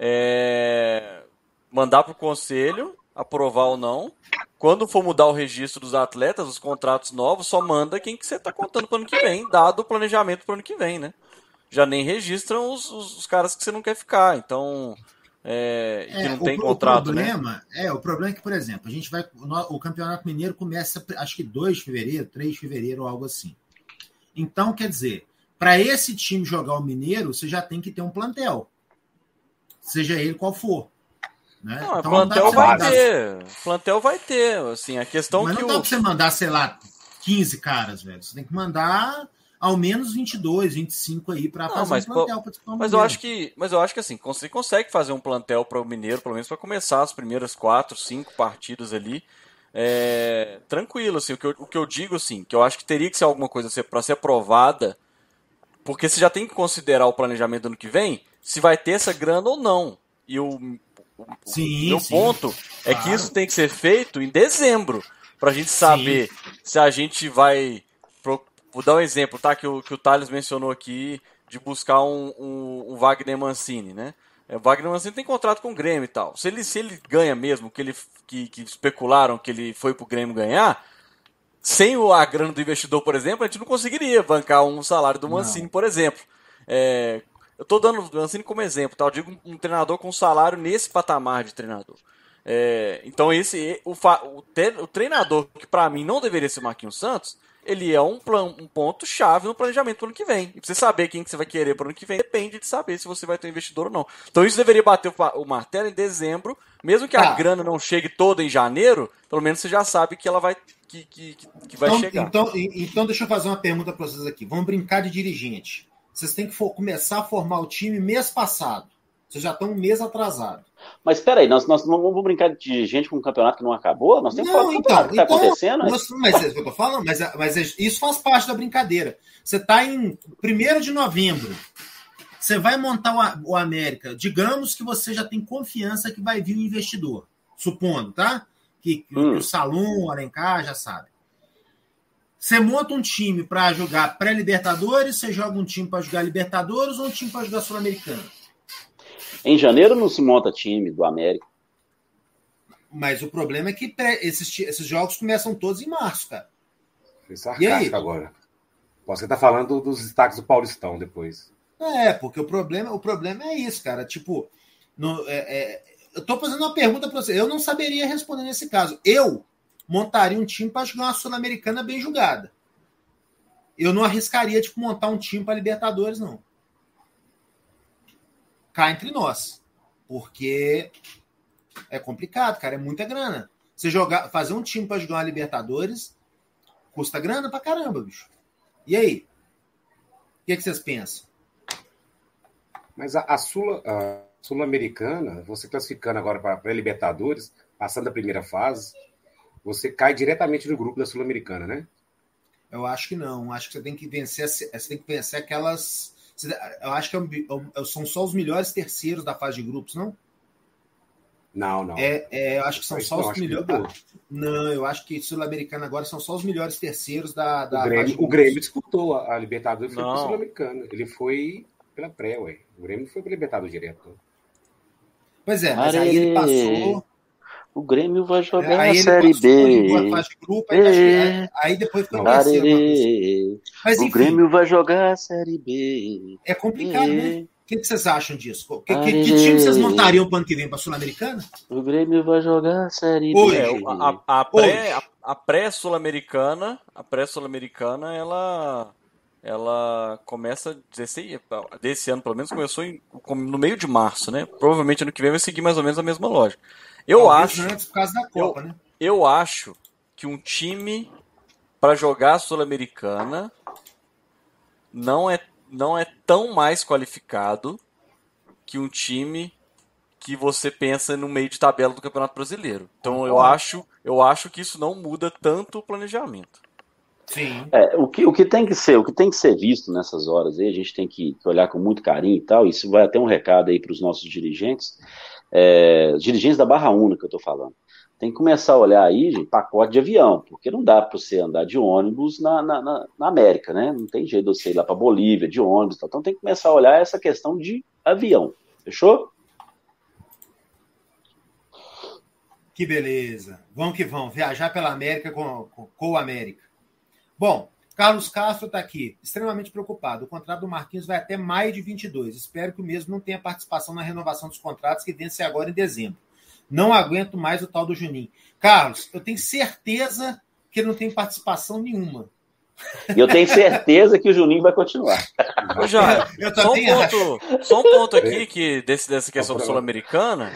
Mandar para o conselho, aprovar ou não. Quando for mudar o registro dos atletas, os contratos novos, só manda quem que você está contando para o ano que vem, dado o planejamento para o ano que vem, né? Já nem registram os caras que você não quer ficar, então... que não tem contrato,
né? O problema é que, por exemplo, a gente o Campeonato Mineiro começa, acho que 2 de fevereiro, 3 de fevereiro, ou algo assim. Então, quer dizer, para esse time jogar o Mineiro, você já tem que ter um plantel, seja ele qual for. Né?
Não, então, plantel vai ter. Plantel vai ter. Assim, a questão
mas
que
não dá para você mandar, sei lá, 15 caras, velho. Você tem que mandar ao menos 22, 25 aí para fazer um plantel.
Mas eu acho que assim, você consegue fazer um plantel para o Mineiro, pelo menos para começar as primeiras 4, 5 partidas ali. Tranquilo, assim, o que eu digo, assim, que eu acho que teria que ser alguma coisa para ser aprovada, porque você já tem que considerar o planejamento do ano que vem, se vai ter essa grana ou não. E meu ponto é que isso tem que ser feito em dezembro, para a gente saber se a gente vai... Vou dar um exemplo, tá? Que o Thales mencionou aqui, de buscar um Wagner Mancini, né? O Wagner Mancini tem contrato com o Grêmio e tal. Se ele ganha mesmo, que especularam que ele foi pro Grêmio ganhar, a grana do investidor, por exemplo, a gente não conseguiria bancar um salário do Mancini, por exemplo. Eu estou dando o Mancini como exemplo, tá? Eu digo um treinador com salário nesse patamar de treinador. Então o treinador, que para mim não deveria ser o Marquinhos Santos, ele é um ponto-chave no planejamento para o ano que vem. E para você saber quem que você vai querer para o ano que vem, depende de saber se você vai ter um investidor ou não. Então isso deveria bater o martelo em dezembro, mesmo que a grana não chegue toda em janeiro, pelo menos você já sabe que ela vai, que vai chegar.
Então deixa eu fazer uma pergunta para vocês aqui. Vamos brincar de dirigente. Vocês têm que começar a formar o time mês passado. Vocês já estão um mês atrasado.
Mas espera aí, nós não vamos brincar de gente com um campeonato que não acabou? Nós temos que falar do campeonato que está acontecendo.
Mas é isso que eu estou falando, mas isso faz parte da brincadeira. Você está em 1º de novembro. Você vai montar o América. Digamos que você já tem confiança que vai vir um investidor. Supondo, tá? Que o Salum, o Alencar, já sabe. Você monta um time para jogar pré-Libertadores, você joga um time para jogar Libertadores ou um time para jogar Sul-Americana?
Em janeiro não se monta time do América.
Mas o problema é que esses jogos começam todos em março, cara.
Foi sarcástico agora. Você tá falando dos destaques do Paulistão depois.
Porque o problema é isso, cara. Tipo, eu tô fazendo uma pergunta para você. Eu não saberia responder nesse caso. Eu montaria um time para jogar uma Sul-Americana bem jogada. Eu não arriscaria de montar um time para Libertadores, não. Cá entre nós. Porque é complicado, cara. É muita grana. Você fazer um time para jogar uma Libertadores custa grana pra caramba, bicho. E aí? O que vocês pensam?
Mas a Sul-Americana, você classificando agora para Libertadores, passando a primeira fase, você cai diretamente no grupo da Sul-Americana, né?
Eu acho que não. Acho que você tem que vencer aquelas. Eu acho que são só os melhores terceiros da fase de grupos, não?
Não.
Eu acho que são só os melhores. Não, eu acho que Sul-Americana agora são só os melhores terceiros da
o Grêmio disputou a Libertadores e foi para Sul-Americana. Ele foi pela pré, ué. O Grêmio foi para Libertadores direto.
Pois é, mas aí ele passou.
O Grêmio vai jogar a Série B.
Aí depois foi conhecer. Mas, enfim,
o Grêmio vai jogar a Série B.
É complicado, né? O que vocês acham disso? Que time vocês montariam para o ano que vem para a Sul-Americana?
O Grêmio vai jogar a Série B.
A pré-Sul-Americana, ela começa desse ano, pelo menos começou no meio de março, né? Provavelmente ano que vem vai seguir mais ou menos a mesma lógica. Eu acho,
por causa da Copa, né?
Eu acho que um time para jogar a Sul-Americana não é tão mais qualificado que um time que você pensa no meio de tabela do Campeonato Brasileiro. Então eu acho que isso não muda tanto o planejamento.
Sim.
O que tem que ser visto nessas horas aí, a gente tem que olhar com muito carinho e tal. Isso vai até um recado aí para os nossos dirigentes. Dirigentes da Barra Una que eu estou falando, tem que começar a olhar aí, gente, pacote de avião, porque não dá para você andar de ônibus na América, né? Não tem jeito de você ir lá para Bolívia de ônibus, então tem que começar a olhar essa questão de avião, fechou?
Que beleza, vamos que vamos, viajar pela América com o América. Bom, Carlos Castro está aqui, extremamente preocupado. O contrato do Marquinhos vai até maio de 22. Espero que o mesmo não tenha participação na renovação dos contratos que vence agora em dezembro. Não aguento mais o tal do Juninho. Carlos, eu tenho certeza que ele não tem participação nenhuma.
Eu tenho certeza que o Juninho vai continuar.
Só um ponto aqui que dessa questão do Sul-Americana.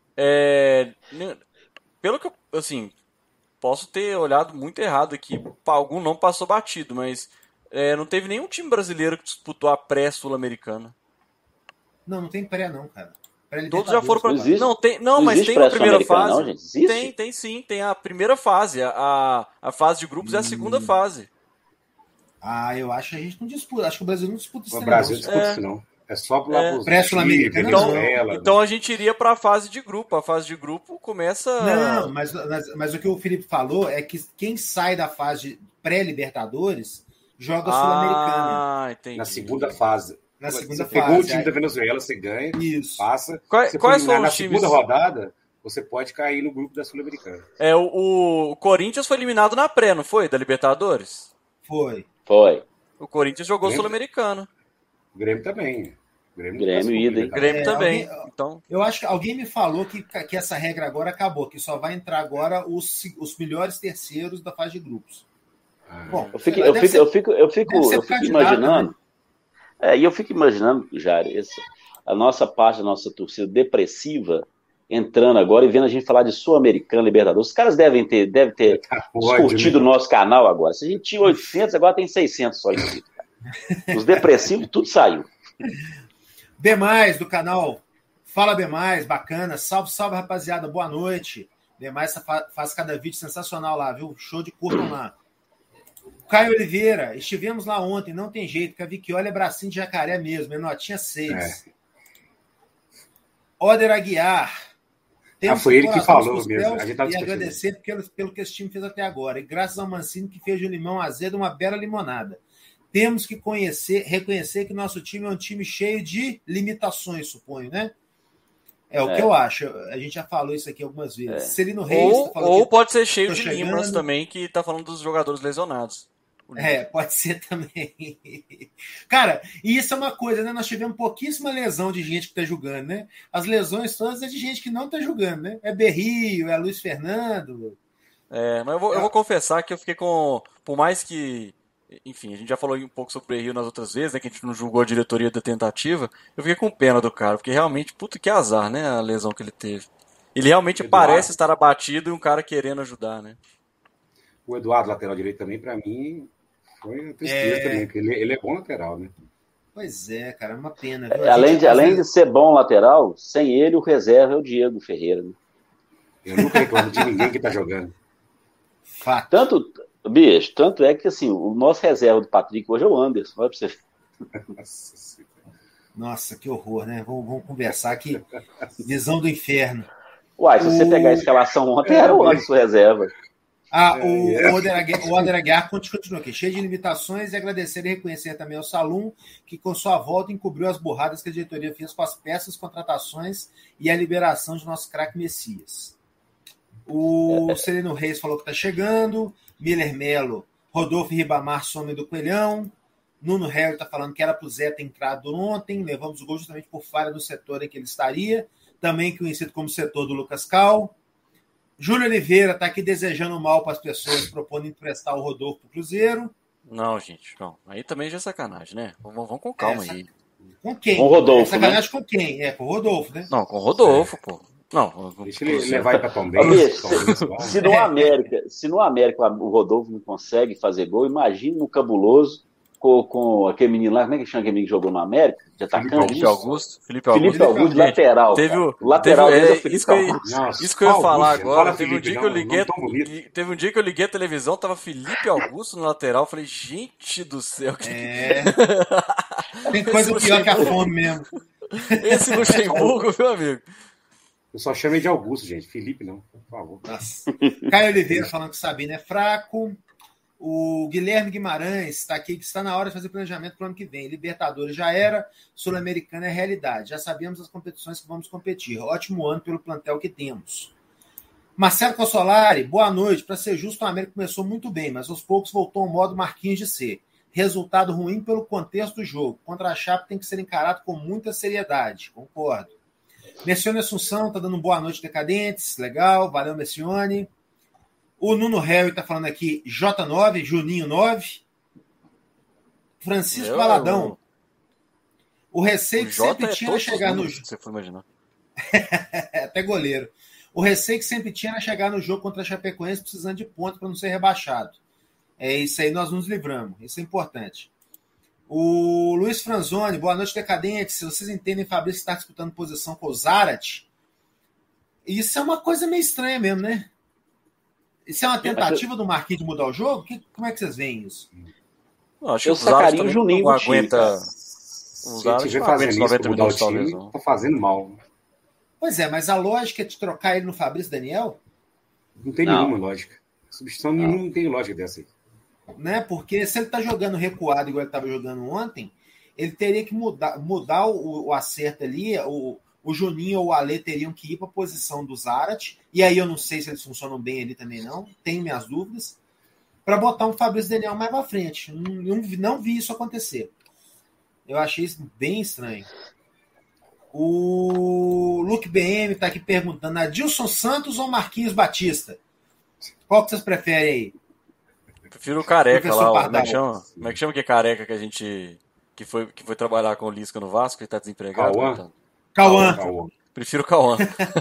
Pelo que eu, assim, posso ter olhado muito errado aqui, algum não passou batido, mas não teve nenhum time brasileiro que disputou a pré-Sul-Americana.
Não tem pré não, cara.
Todos já foram para.
Não,
mas tem a primeira fase.
Não, gente,
tem sim, tem a primeira fase. A fase de grupos é a segunda fase.
Eu acho que a gente não disputa. Acho que o Brasil não disputa isso.
O Brasil não disputa isso, não. É só para
pré-Sul-Americana.
Então a gente iria para a fase de grupo. A fase de grupo começa.
Não, mas o que o Felipe falou é que quem sai da fase pré-Libertadores joga a Sul-Americana.
Entendi.
Na segunda fase.
Você
pegou o time da Venezuela, você ganha,
isso.
passa.
Quais foram os
na
times?
segunda rodada, você pode cair no grupo da Sul-Americana.
O Corinthians foi eliminado na pré, não foi? Da Libertadores?
Foi.
O Corinthians jogou Sul-Americano.
O Grêmio também.
Grêmio ida, hein?
Grêmio também. Então...
Eu acho que alguém me falou que essa regra agora acabou, que só vai entrar agora os melhores terceiros da fase de grupos. Bom, eu fico
imaginando. Né? E eu fico imaginando, Jair, a nossa parte da nossa torcida depressiva entrando agora e vendo a gente falar de Sul-Americana, Libertadores. Os caras devem ter curtido o nosso canal agora. Se a gente tinha 800, agora tem 600 só inscritos. Os depressivos, tudo saiu.
B+, do canal Fala B+, bacana. Salve, salve, rapaziada. Boa noite. B+, faz cada vídeo sensacional lá, viu? Show de curtam lá. Caio Oliveira, estivemos lá ontem, não tem jeito. Cavicchioli é bracinho de jacaré mesmo, é notinha 6. Oder Aguiar.
Foi ele que falou mesmo. A gente
e agradecer pelo que esse time fez até agora. E graças ao Mancini que fez o limão azedo uma bela limonada. Temos que reconhecer que nosso time é um time cheio de limitações, suponho, né? É o que eu acho. A gente já falou isso aqui algumas vezes. Celino Reis...
Ou pode ser cheio de limbras também, que tá falando dos jogadores lesionados.
Pode ser também. Cara, e isso é uma coisa, né? Nós tivemos pouquíssima lesão de gente que tá jogando, né? As lesões todas é de gente que não tá jogando, né? É Berrio, é Luiz Fernando.
Mas eu vou confessar que eu fiquei com... Por mais que... Enfim, a gente já falou um pouco sobre o Berrio nas outras vezes, né? Que a gente não julgou a diretoria da tentativa. Eu fiquei com pena do cara, porque realmente, puta que azar, né? A lesão que ele teve. Ele realmente parece estar abatido e um cara querendo ajudar, né?
O Eduardo, lateral direito, também, pra mim, foi uma tristeza também, porque ele é bom lateral, né?
Pois é, cara, é uma pena. Viu?
Além de ser bom lateral, sem ele, o reserva é o Diego Ferreira. Né?
Eu nunca reclamo de ninguém que tá jogando.
Fato.
Tanto é que assim, o nosso reserva do Patrick hoje é o Anderson. Olha pra você.
Nossa, que horror, né? Vamos conversar aqui. Visão do inferno.
Uai, se você pegar a escalação ontem, era o Anderson reserva.
O Oder Aguiar continua aqui, cheio de limitações, e agradecer e reconhecer também ao Salum, que com sua volta encobriu as burradas que a diretoria fez com as peças, contratações e a liberação de nosso craque Messias. O Celino Reis falou que está chegando, Miller Melo, Rodolfo Ribamar some do Coelhão, Nuno Harry está falando que era para o Zé ter entrado ontem, levamos o gol justamente por falha do setor em que ele estaria, também conhecido como setor do Lucas Cal. Júlio Oliveira está aqui desejando mal para as pessoas, propondo emprestar o Rodolfo para o Cruzeiro.
Não, gente, não. Aí também já é sacanagem, né? Vamos com calma aí.
Com quem?
Com o Rodolfo,
sacanagem,
né?
Com quem? Com o Rodolfo, né?
Não, com o Rodolfo, pô. Não,
deixa ele levar aí para Tombense.
Se no América o Rodolfo não consegue fazer gol, imagina no Cabuloso com aquele menino lá, como é que chama aquele menino que jogou no América? De atacante?
Felipe Augusto,
lateral.
Lateral
mesmo,
isso que eu ia falar agora. Teve um dia que eu liguei a televisão, tava Felipe Augusto no lateral. Falei, gente do céu.
Tem coisa pior que a fome mesmo.
Esse Luxemburgo, meu amigo.
Eu só chamo ele de Augusto, gente. Felipe não, por favor.
Nossa. Caio Oliveira falando que o Sabino é fraco. O Guilherme Guimarães está aqui, que está na hora de fazer planejamento para o ano que vem. Libertadores já era, Sul-Americana é realidade. Já sabemos as competições que vamos competir. Ótimo ano pelo plantel que temos. Marcelo Consolari, boa noite. Para ser justo, o América começou muito bem, mas aos poucos voltou ao modo Marquinhos de ser. Resultado ruim pelo contexto do jogo. Contra a Chape tem que ser encarado com muita seriedade. Concordo. Messione Assunção está dando boa noite, decadentes. Legal, valeu, Messione. O Nuno Harry está falando aqui, J9, Juninho 9. Francisco Valadão. O receio que sempre tinha era chegar no jogo.
Você foi imaginar.
Até goleiro. O receio que sempre tinha era chegar no jogo contra a Chapecoense precisando de pontos para não ser rebaixado. É isso aí, nós nos livramos. Isso é importante. O Luiz Franzoni, boa noite, decadentes. Se vocês entendem, Fabrício está disputando posição com o Zarat. Isso é uma coisa meio estranha mesmo, né? Isso é uma tentativa do Marquinhos de mudar o jogo? Como é que vocês veem isso?
Eu sacaria o Juninho
não aguenta.
Se estiver fazendo isso para mudar o time, tá fazendo mal.
Pois é, mas a lógica é de trocar ele no Fabrício Daniel?
Não tem nenhuma lógica. A substituição não tem lógica dessa aí.
Né? Porque se ele está jogando recuado igual ele estava jogando ontem, ele teria que mudar o acerto ali, o Juninho ou o Alê teriam que ir para a posição do Zarate, e aí eu não sei se eles funcionam bem ali também não, tenho minhas dúvidas, para botar um Fabrício Daniel mais para frente. Não vi isso acontecer. Eu achei isso bem estranho. O Luke BM está aqui perguntando, Adilson Santos ou Marquinhos Batista? Qual que vocês preferem aí?
Prefiro o Careca
Professor
lá.
Pardal.
Como é que chama que é Careca que a gente... Que foi trabalhar com o Lisca no Vasco e está desempregado?
Cauã.
Prefiro o Cauã.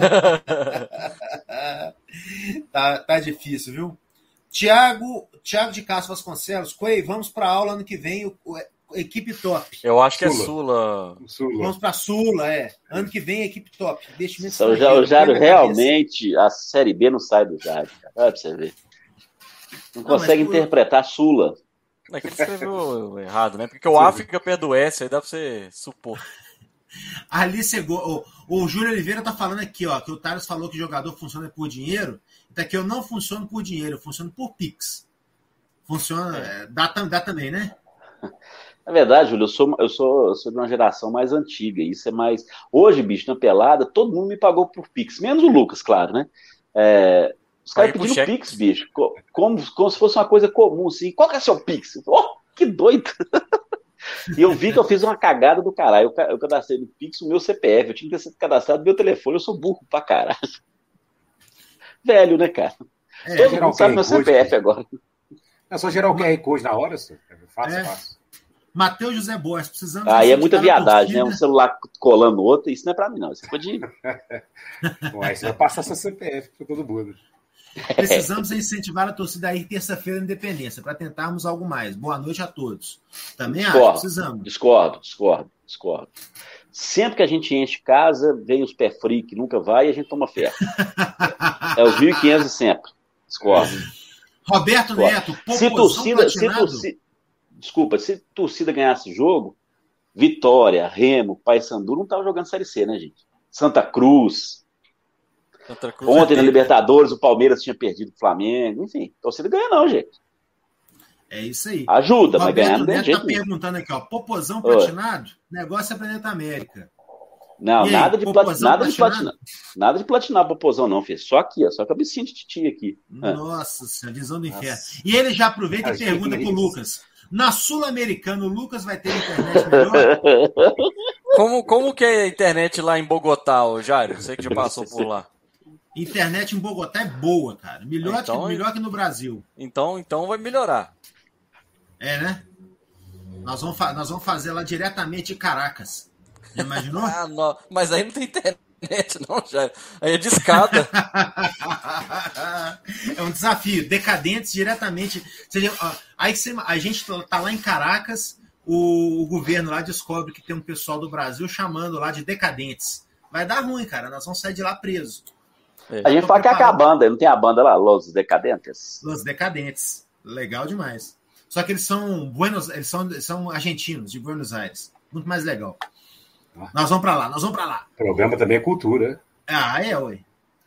tá difícil, viu? Tiago de Castro Vasconcelos. Coei, vamos para aula ano que vem, equipe top.
Eu acho que é Sula.
Vamos para Sula, Ano que vem, equipe top.
O Jário, realmente, a Série B não sai do Jário. Olha pra você ver. Não consegue interpretar Sula.
É que ele escreveu errado, né? Porque o A fica perto do S, aí dá pra você supor.
Ali chegou. O Júlio Oliveira tá falando aqui, ó, que o Thales falou que jogador funciona por dinheiro. Então aqui eu não funciono por dinheiro, eu funciono por Pix. Funciona. Dá também, né?
Na verdade, Júlio, eu sou de uma geração mais antiga. Isso é mais. Hoje, bicho, na pelada, todo mundo me pagou por Pix, menos o Lucas, claro, né? Os caras pedindo Pix, bicho, como se fosse uma coisa comum, assim. Qual que é seu Pix? Oh, que doido! E eu vi que eu fiz uma cagada do caralho. Eu cadastrei no Pix o meu CPF. Eu tinha que ter sido cadastrado no meu telefone. Eu sou burro pra caralho. Velho, né, cara? Todo mundo sabe meu CPF agora.
É só gerar o QR Code na hora, senhor. Fácil.
Matheus José Borges, precisamos...
Aí é muita viadagem, né? Um celular colando no outro, isso não é pra mim, não. Isso é coisa de...
Aí você vai passar seu CPF pra todo mundo.
Precisamos incentivar a torcida a ir terça-feira na Independência, para tentarmos algo mais. Boa noite a todos. Também acho, precisamos. Discordo.
Sempre que a gente enche casa, vem os pé frio que nunca vai e a gente toma ferro. É os 1.500 sempre. Discordo.
Roberto Neto,
se torcida ganhasse jogo, Vitória, Remo, Paysandu não tava jogando Série C, né, gente? Santa Cruz. Ontem na Libertadores o Palmeiras tinha perdido o Flamengo. Enfim, torcida ganha não, gente.
É isso aí.
Ajuda, mas ganhar
não
tem jeito.
Tá perguntando aqui, ó, Popozão platinado? Negócio é Planeta América.
Não, aí, nada de platinar Popozão não, filho. Só aqui, ó, só cabecinha de titi aqui.
Nossa senhora, visão do inferno. E ele já aproveita e pergunta pro Lucas. Na Sul-Americana, o Lucas vai ter internet melhor?
Como que é a internet lá em Bogotá, ô Jário? Você que já passou por lá.
Internet em Bogotá é boa, cara. Melhor que no Brasil.
Então vai melhorar.
É, né? Nós vamos fazer lá diretamente de Caracas. Já imaginou?
Não. Mas aí não tem internet, não, Jário. Aí é de escada.
É um desafio. Decadentes diretamente. Aí a gente tá lá em Caracas, o governo lá descobre que tem um pessoal do Brasil chamando lá de decadentes. Vai dar ruim, cara. Nós vamos sair de lá presos.
A gente fala que é a banda, não tem a banda lá, Los Decadentes?
Los Decadentes. Legal demais. Só que eles são argentinos, de Buenos Aires. Muito mais legal. Nós vamos pra lá.
O problema também é cultura.
Ué.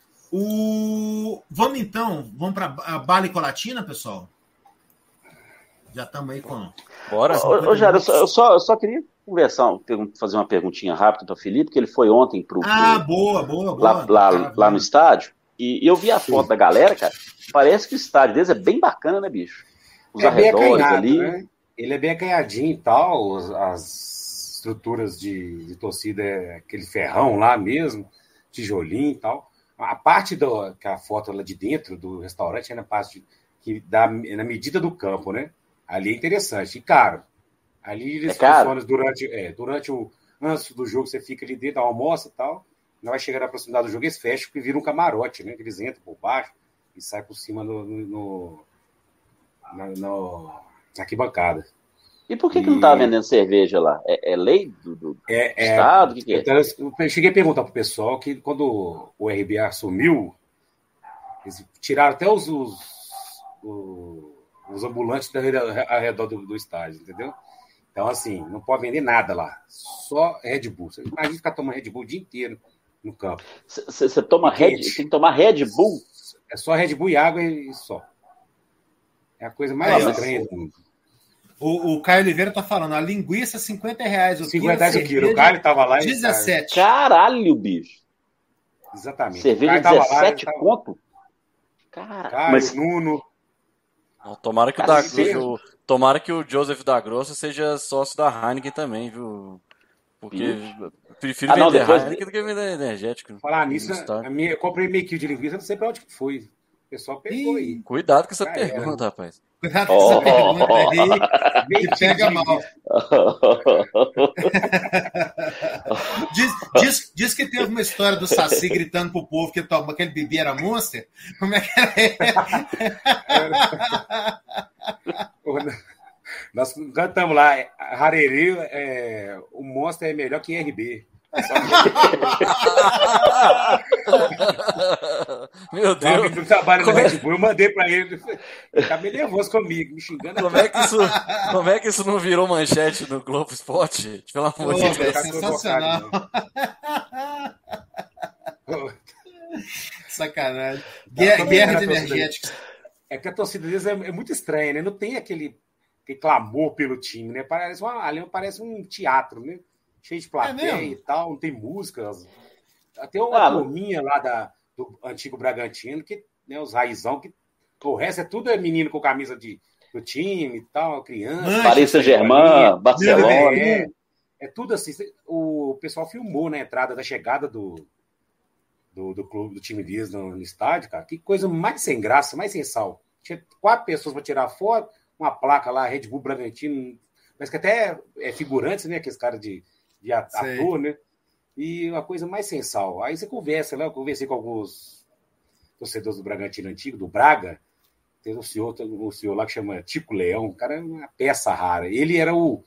Vamos pra Bala e Colatina, pessoal? Já estamos aí com...
Bora. Ô Jário, eu só queria fazer uma perguntinha rápida para o Felipe, que ele foi ontem
boa.
Lá no estádio, e eu vi a foto da galera, cara, parece que o estádio deles é bem bacana, né, bicho? Os arredores ali.
Né? Ele é bem acanhadinho e tal, as estruturas de torcida é aquele ferrão lá mesmo, tijolinho e tal. A parte que a foto lá de dentro do restaurante é na parte que dá na medida do campo, né? Ali é interessante. E caro. Ali eles funcionam antes do jogo, você fica ali dentro, almoça e tal. Não vai chegar na proximidade do jogo, eles fecham, porque vira um camarote, né? Que eles entram por baixo e saem por cima na arquibancada.
E por que não estava vendendo cerveja lá? É lei do Estado? O que é?
Então, eu cheguei a perguntar pro pessoal que quando o RBA assumiu, eles tiraram até os ambulantes ao redor do estádio, entendeu? Então, assim, não pode vender nada lá. Só Red Bull. Você imagina ficar tomando Red Bull o dia inteiro no campo.
Você toma tem que tomar Red Bull?
É só Red Bull e água e só. É a coisa mais estranha do mundo.
O Caio Oliveira tá falando, a linguiça R$50 o quilo.
R$50 o quilo. O Caio tava lá.
17.
Caralho, bicho.
Exatamente.
Cerveja 17 conto?
Caralho. Caio, Nuno.
Tomara que o Joseph da Grossa seja sócio da Heineken também, viu? Porque eu prefiro vender Heineken do que vender energético.
Falar nisso, eu comprei meio quilo de linguiça, não sei pra onde que foi. O pessoal pegou aí.
Cuidado com essa pergunta, rapaz.
Cuidado com essa pergunta aí, que pega mal. Diz que teve uma história do Saci gritando pro povo que aquele bebê era Monster. Como é que era?
Nós cantamos lá, Harerê, o Monster é melhor que RB.
Meu Deus.
Do trabalho no Red Bull, eu mandei pra ele. Ele tá meio nervoso comigo, me xingando.
Como é que isso não virou manchete no Globo Esporte? Pelo amor de Deus.
É sensacional. Sacanagem. Guerra de energéticos.
É que a torcida deles é muito estranha, né? Não tem aquele clamor pelo time, né? Parece um teatro, né? Cheio de plateia e tal, não tem música. Até uma turminha lá do antigo Bragantino, que, né, os raizão, que o resto tudo menino com camisa do time e tal, criança.
Paris Saint-Germain, Barcelona.
É tudo assim. O pessoal filmou na entrada da chegada do clube, do time deles no estádio, cara. Que coisa mais sem graça, mais sem sal. Tinha 4 pessoas para tirar foto, uma placa lá, Red Bull Bragantino, mas que até é figurantes, né? Aqueles caras de ator, né? E uma coisa mais sem sal. Aí você conversa lá, eu conversei com alguns torcedores do Bragantino antigo, do Braga. Tem um senhor lá que chama Tico Leão, o cara é uma peça rara. Ele era o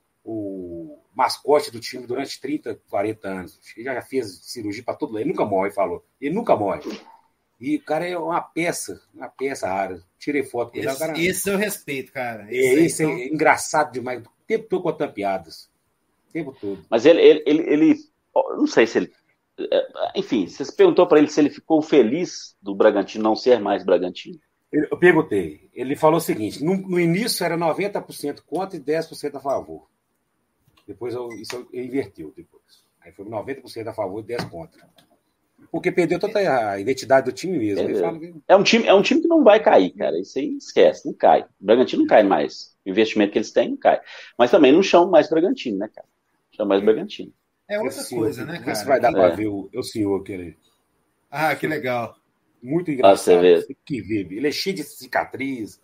mascote do time durante 30, 40 anos. Ele já fez cirurgia para todo lado. Ele nunca morre, falou. Ele nunca morre. E o cara é uma peça rara. Tirei foto com ele.
Esse eu respeito, cara.
Esse é engraçado demais. O tempo todo contando piadas. O tempo todo.
Mas ele não sei se ele... Enfim, você perguntou para ele se ele ficou feliz do Bragantino não ser mais Bragantino?
Eu perguntei. Ele falou o seguinte, no início era 90% contra e 10% a favor. Depois isso inverteu. Aí foi 90% a favor e 10% contra. Porque perdeu toda a identidade do time mesmo.
É um time que não vai cair, cara. Isso aí esquece, não cai. O Bragantino não cai mais. O investimento que eles têm não cai. Mas também não chamam mais Bragantino, né, cara? Chama mais Bragantino.
É outra coisa, né, cara?
Você vai dar para ver o senhor aquele.
Ah, que legal.
Muito engraçado. Você que vê. Ele é cheio de cicatriz,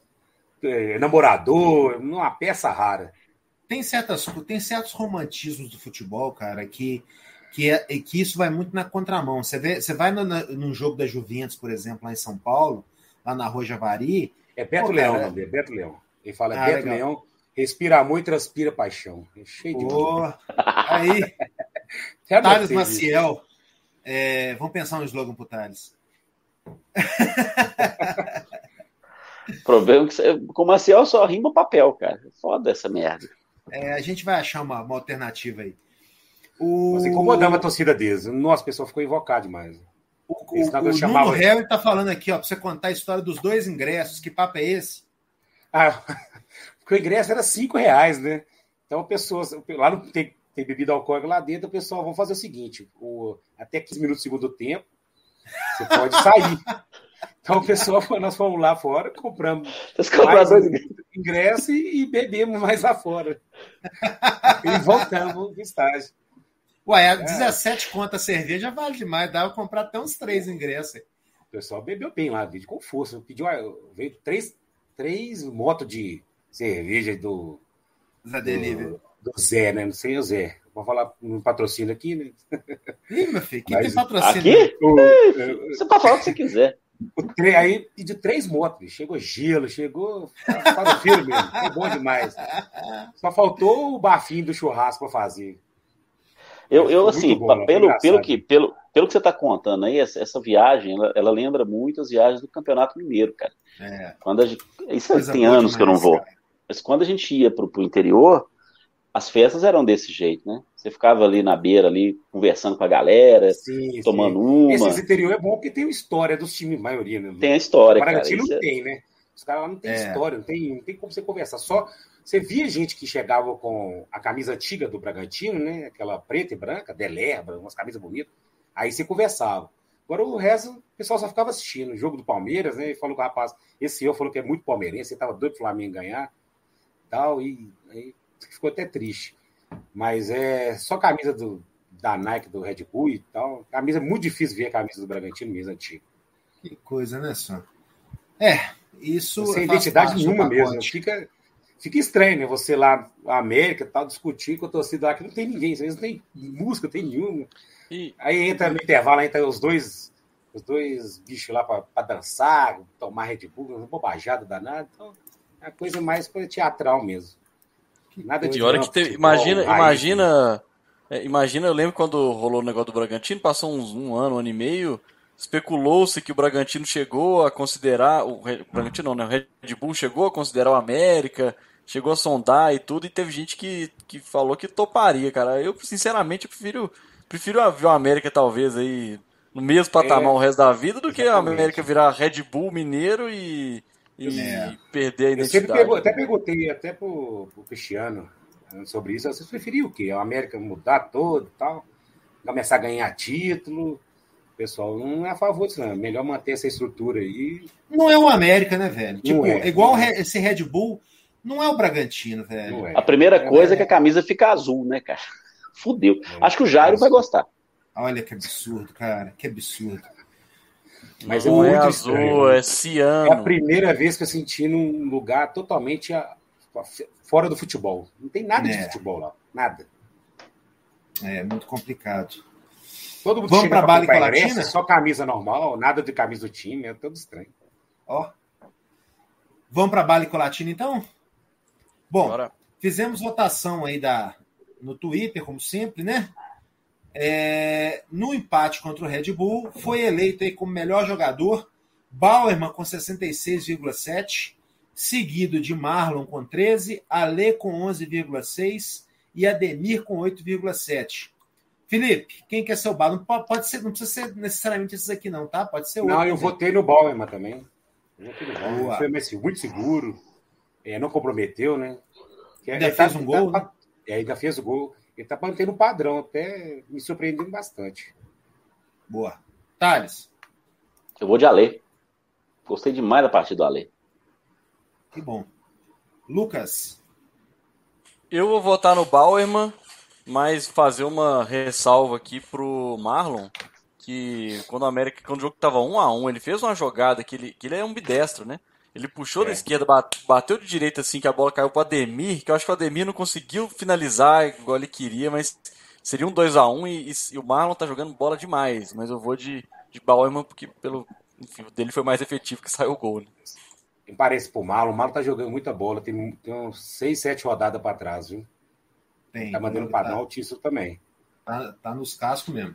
namorador, uma peça rara.
Tem certos romantismos do futebol, cara, que isso vai muito na contramão. Você vai num jogo da Juventus, por exemplo, lá em São Paulo, lá na Rua Javari.
É Beto Leão, cara. É Beto Leão. Ele fala Beto legal. Leão, respira amor e transpira paixão. É cheio de
Aí, Thales Maciel. Vamos pensar um slogan pro Thales.
O problema é que com o Maciel só rima papel, cara. Foda essa merda.
A gente vai achar uma alternativa aí.
Você incomodava a torcida deles. Nossa, o pessoal ficou invocado demais.
O Nuno Harry tá falando aqui, ó, pra você contar a história dos 2 ingressos. Que papo é esse?
Porque o ingresso era R$5, né? Então, pessoas... Lá não tem bebida alcoólica lá dentro, o pessoal vão fazer o seguinte, até 15 minutos do segundo tempo, você pode sair. Então, o pessoal, nós fomos lá fora, compramos mais ingresso e bebemos mais lá fora. E voltamos pro estágio.
Ué, 17 conto a cerveja vale demais, dava pra comprar até uns 3 ingressos.
O pessoal bebeu bem lá, com força. Veio 3 motos de cerveja do Zé, né? Não sei o Zé. Vou falar um patrocínio aqui, né?
Ih, meu filho, quem tem patrocínio?
Aqui? Você pode falar o que você quiser.
Aí pediu 3 motos, chegou gelo, chegou farofeiro mesmo, foi bom demais. Só faltou o bafinho do churrasco para fazer.
Eu assim, bom, pelo que você está contando aí, essa viagem, ela lembra muito as viagens do Campeonato Mineiro, cara. Isso tem anos que eu não vou. Cara. Mas quando a gente ia pro interior, as festas eram desse jeito, né? Você ficava ali na beira, ali, conversando com a galera, tomando uma.
Esse interior é bom porque tem a história dos times, maioria, né?
Tem a história,
cara. O Bragantino não tem, né? Os caras lá não tem história, não tem como você conversar. Só você via gente que chegava com a camisa antiga do Bragantino, né? Aquela preta e branca, Delerba, umas camisas bonitas. Aí você conversava. Agora o resto, o pessoal só ficava assistindo. O jogo do Palmeiras, né? E falou que o rapaz, esse senhor falou que é muito palmeirense, ele estava doido pro Flamengo ganhar. Tal, e aí ficou até triste. Mas é só camisa da Nike, do Red Bull e tal. Camisa, muito difícil ver a camisa do Bragantino mesmo antiga.
Que coisa, né, só? Isso
sem identidade nenhuma mesmo. Fica estranho, né? Você lá na América tal, discutir com a torcida lá que não tem ninguém, às vezes não tem música, não tem nenhuma. Aí entra no intervalo, entra os dois bichos lá para dançar, tomar Red Bull, uma bobajada danada. Então, é uma coisa mais teatral mesmo. Nada de
hora que teve, imagina, eu lembro quando rolou o negócio do Bragantino, passou um ano e meio, especulou-se que o Bragantino chegou a considerar, o Bragantino não, né? O Red Bull chegou a considerar o América, chegou a sondar e tudo, e teve gente que falou que toparia, cara. Eu, sinceramente, prefiro ver o América talvez aí no mesmo patamar o resto da vida do que a América virar Red Bull mineiro e perder a identidade.
Eu sempre perguntei até pro Cristiano sobre isso. Vocês preferiam o quê? A América mudar todo e tal? Começar a ganhar título? O pessoal não é a favor disso, não. É melhor manter essa estrutura aí.
Não é o América, né, velho? Tipo, igual esse Red Bull, não é o Bragantino, velho.
A primeira coisa é que a camisa fica azul, né, cara? Fudeu. Acho que o Jairo vai gostar.
Olha que absurdo, cara. Que absurdo.
Mas
não
é muito
azul,
estranho.
é ciano.
É a primeira vez que eu senti num lugar totalmente fora do futebol. Não tem nada de futebol lá. Nada.
É muito complicado.
Todo mundo
Vamos
chega
pra Bala e
Colatina?
Colatina?
Só camisa normal, nada de camisa do time. É tudo estranho.
Ó. Vamos pra Bala e Colatina, então? Bom,
Bora.
Fizemos votação aí no Twitter, como sempre, né? No empate contra o Red Bull, foi eleito aí como melhor jogador Bauerman com 66,7, seguido de Marlon com 13, Ale com 11,6 e Ademir com 8,7. Felipe, quem quer ser o Bauerman? Pode ser, não precisa ser necessariamente esses aqui não, tá? Pode ser outro.
Não, eu votei no Bauerman também. Foi muito seguro, não comprometeu, né?
Ainda fez um gol, né?
Ainda fez o gol. Ele tá mantendo o padrão, até me surpreendendo bastante.
Boa. Thales?
Eu vou de Ale. Gostei demais da partida do Ale.
Que bom. Lucas?
Eu vou votar no Bauerman, mas fazer uma ressalva aqui pro Marlon, que quando o jogo tava 1-1, ele fez uma jogada que ele é um ambidestro, né? Ele puxou da esquerda, bateu de direita assim, que a bola caiu pro Ademir, que eu acho que o Ademir não conseguiu finalizar igual ele queria, mas seria um 2-1 e o Marlon tá jogando bola demais, mas eu vou de Bauerman porque enfim, o dele foi mais efetivo que saiu o gol, né?
Parece pro Marlon, o Marlon tá jogando muita bola, tem uns 6, 7 rodadas para trás, viu? Tá mandando padrão altíssimo também.
Tá nos cascos mesmo.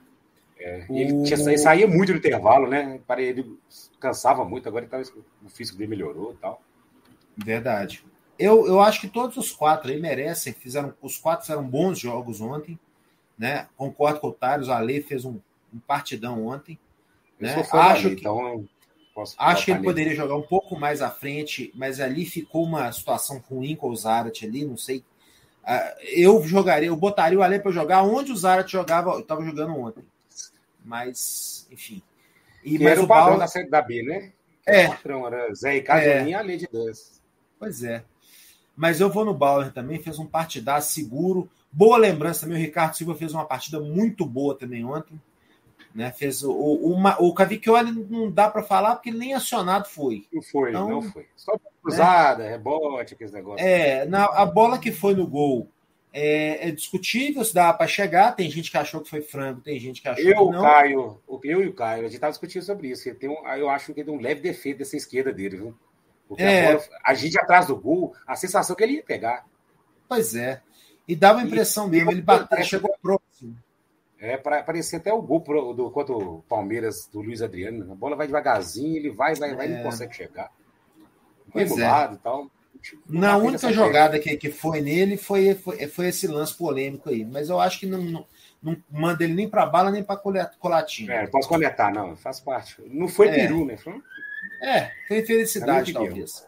Ele saía muito no intervalo, né? Ele cansava muito, agora o físico dele melhorou e tal.
Verdade. Eu acho que todos os 4 aí merecem, os 4 fizeram bons jogos ontem, né? Concordo com o Thales, o Ale fez um partidão ontem. Né? Acho que ele poderia jogar um pouco mais à frente, mas ali ficou uma situação ruim com o Zarate ali, não sei. Eu botaria o Ale para jogar onde o Zarate estava jogando ontem. Mas, enfim.
Mas era o padrão da Série da B, né? O patrão era Zé Ricardo e a lei de 10.
Pois é. Mas eu vou no Bauer também, fez um partidaço seguro. Boa lembrança também, o Ricardo Silva fez uma partida muito boa também ontem. Né? Fez o Cavicchioli não dá para falar porque ele nem acionado foi.
Não foi. Só cruzada, rebote, aqueles negócios.
A bola que foi no gol é discutível se dá para chegar. Tem gente que achou que foi frango, tem gente que achou que não.
Eu e o Caio, a gente estava discutindo sobre isso. Eu acho que ele tem um leve defeito dessa esquerda dele, viu? Porque a gente atrás do gol, a sensação que ele ia pegar.
Pois é. E dava a impressão mesmo, ele bateu, chegou próximo.
Parecia até o gol contra o Palmeiras do Luiz Adriano. A bola vai devagarzinho, ele vai e não consegue chegar. Regulado e tal.
Na única jogada que foi nele foi esse lance polêmico aí. Mas eu acho que não manda ele nem para bala nem para colatinho.
Não posso coletar, não. Faz parte. Não foi peru, né?
Foi infelicidade, talvez.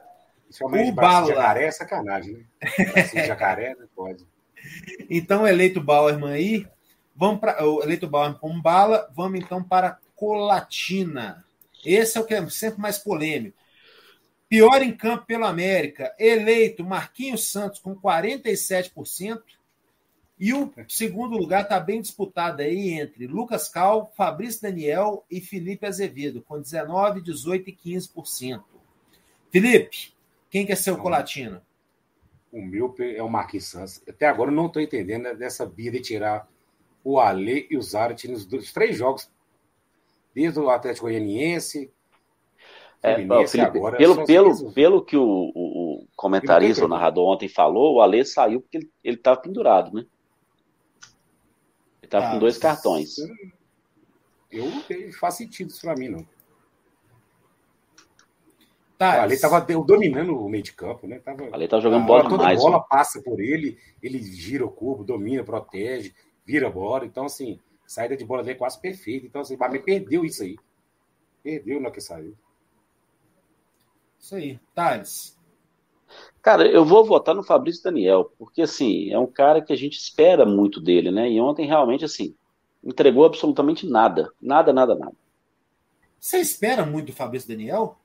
Principalmente braço de jacaré é sacanagem, né? Braço de jacaré não pode.
Então, eleito Bauerman aí. Vamos para o eleito Bauerman com bala. Vamos então para Colatina. Esse é o que é sempre mais polêmico. Pior em campo pelo América. Eleito Marquinhos Santos com 47%. E o segundo lugar está bem disputado aí entre Lucas Cal, Fabrício Daniel e Felipe Azevedo, com 19%, 18% e 15%. Felipe, quem quer ser o Colatina?
O meu é o Marquinhos Santos. Até agora eu não estou entendendo dessa bia de tirar o Alê e o Zarat nos 3 jogos, desde o Atlético Goianiense,
Felipe, agora. Pelo que o comentarista, o narrador ontem falou, o Alê saiu porque ele estava pendurado, né? Ele estava com 2 cartões.
Eu não faz sentido isso para mim, não.
Tá,
o Ale estava dominando o meio de campo, né?
O Ale estava jogando bola demais.
Toda bola passa por ele, ele gira o cubo, domina, protege, vira a bola. Então, assim, a saída de bola dele é quase perfeita. Então, assim, o Bahia perdeu isso aí. Perdeu na que saiu.
Isso aí. Thales.
Cara, eu vou votar no Fabrício Daniel, porque, assim, é um cara que a gente espera muito dele, né? E ontem, realmente, assim, entregou absolutamente nada. Nada.
Você espera muito do Fabrício Daniel?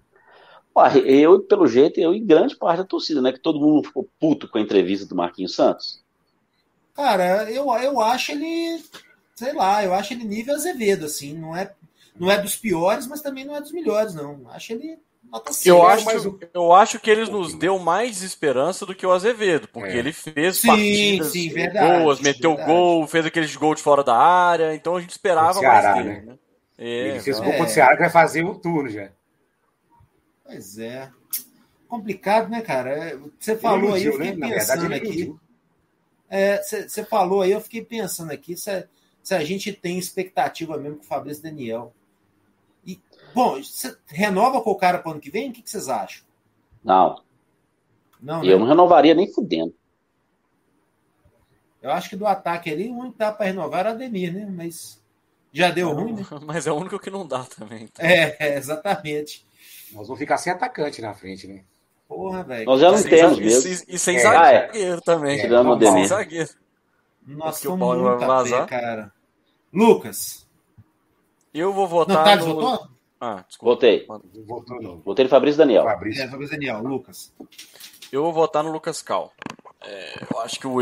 Pelo jeito, eu e grande parte da torcida, né? Que todo mundo ficou puto com a entrevista do Marquinhos Santos.
Cara, eu acho ele, sei lá, eu acho ele nível Azevedo, assim, não é dos piores, mas também não é dos melhores, não. Acho ele nota 5.
Eu acho que ele nos deu mais esperança do que o Azevedo, porque ele fez partidas boas, meteu gol, fez aqueles gols de fora da área, então a gente esperava mais dele, né?
Ele fez gol contra o Ceará, que vai fazer um turno já.
Pois é. Complicado, né, cara? Você falou aí, eu fiquei pensando aqui. Você falou aí, eu fiquei pensando aqui se a gente tem expectativa mesmo com o Fabrício Daniel. E, bom, você renova com o cara para o ano que vem? O que vocês acham?
Não,
eu
não renovaria nem fudendo.
Eu acho que do ataque ali, o único que dá para renovar era o Ademir, né? Mas já deu ruim, né?
Mas é o único que não dá também. Então.
Exatamente.
Nós vamos ficar sem atacante na frente, né?
Porra, velho.
Nós já não temos mesmo.
E sem zagueiro também.
Tirando o Ademir.
Zagueiro.
Nós estamos muito a pé, cara. Lucas.
Eu vou votar.
Não, Thales votou?
Desculpa. Votei.
Votou não.
Votei no Fabrício Daniel.
Fabrício Daniel. Lucas.
Eu vou votar no Lucas Cal. Eu acho que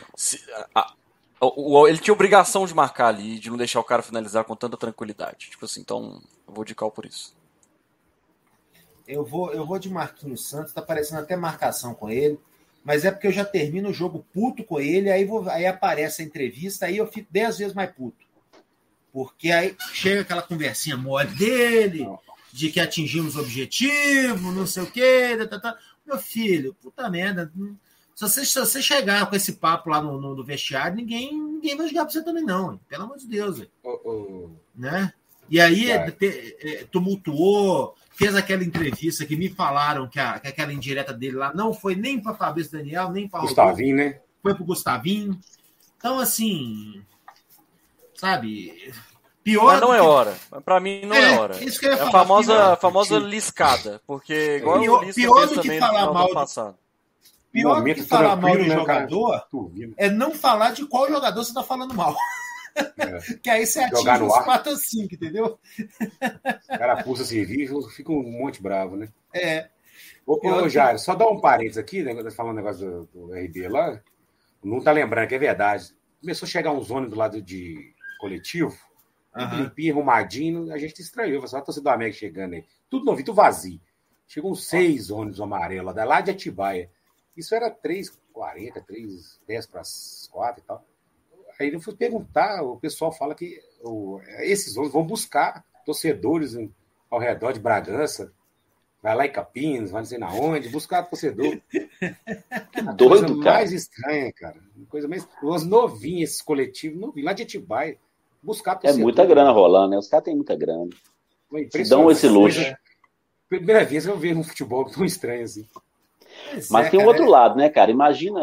ele tinha obrigação de marcar ali, de não deixar o cara finalizar com tanta tranquilidade. Tipo assim, então eu vou de Cal por isso.
Eu vou de Marquinhos Santos, tá parecendo até marcação com ele, mas é porque eu já termino o jogo puto com ele, aí aparece a entrevista, aí eu fico 10 vezes mais puto. Porque aí chega aquela conversinha mole dele, de que atingimos o objetivo, não sei o quê. Meu filho, puta merda. Se você chegar com esse papo lá no vestiário, ninguém vai jogar pra você também, não. Pelo amor de Deus. Né? E aí tumultuou, fez aquela entrevista que me falaram que aquela indireta dele lá não foi nem para Fabrício Daniel, nem para
Gustavinho, né?
Foi para o Gustavinho. Então, assim, sabe, pior.
Mas não é hora. Para mim não é hora.
Isso que eu ia
falar,
a
famosa liscada, porque igual
pior,
o Lisca
pior
fez
do que
também
falar
no
mal
passado.
Pior do que falar mal de jogador é não falar de qual jogador você está falando mal. Que aí você atinge uns 4 ou 5, entendeu?
O cara pulsa serviço, fica um monte bravo, né?
Ô,
Jair, só dá um parênteses aqui, né? Falando um negócio do RB lá, não tá lembrando que é verdade. Começou a chegar uns ônibus do lado de coletivo, limpinho, arrumadinho, a gente estranhou, só a torcida do América chegando aí. Tudo novinho, tudo vazio. Chegou uns 6 ônibus amarelos lá de Atibaia. Isso era 3h40, 3h10 para as 4 e tal. Aí eu fui perguntar, o pessoal fala que esses ônibus vão buscar torcedores ao redor de Bragança, vai lá em Campinas, vai não sei na onde, buscar torcedor.
Doido,
coisa mais estranha, cara. Coisa mais. Os novinhos, esses coletivos, novinhos, lá de Atibaia, buscar torcedor.
É muita grana rolando, né? Os caras têm muita grana. Dão esse luxo.
Primeira vez que eu vejo um futebol tão estranho assim.
Mas tem um outro lado, né, cara? Imagina,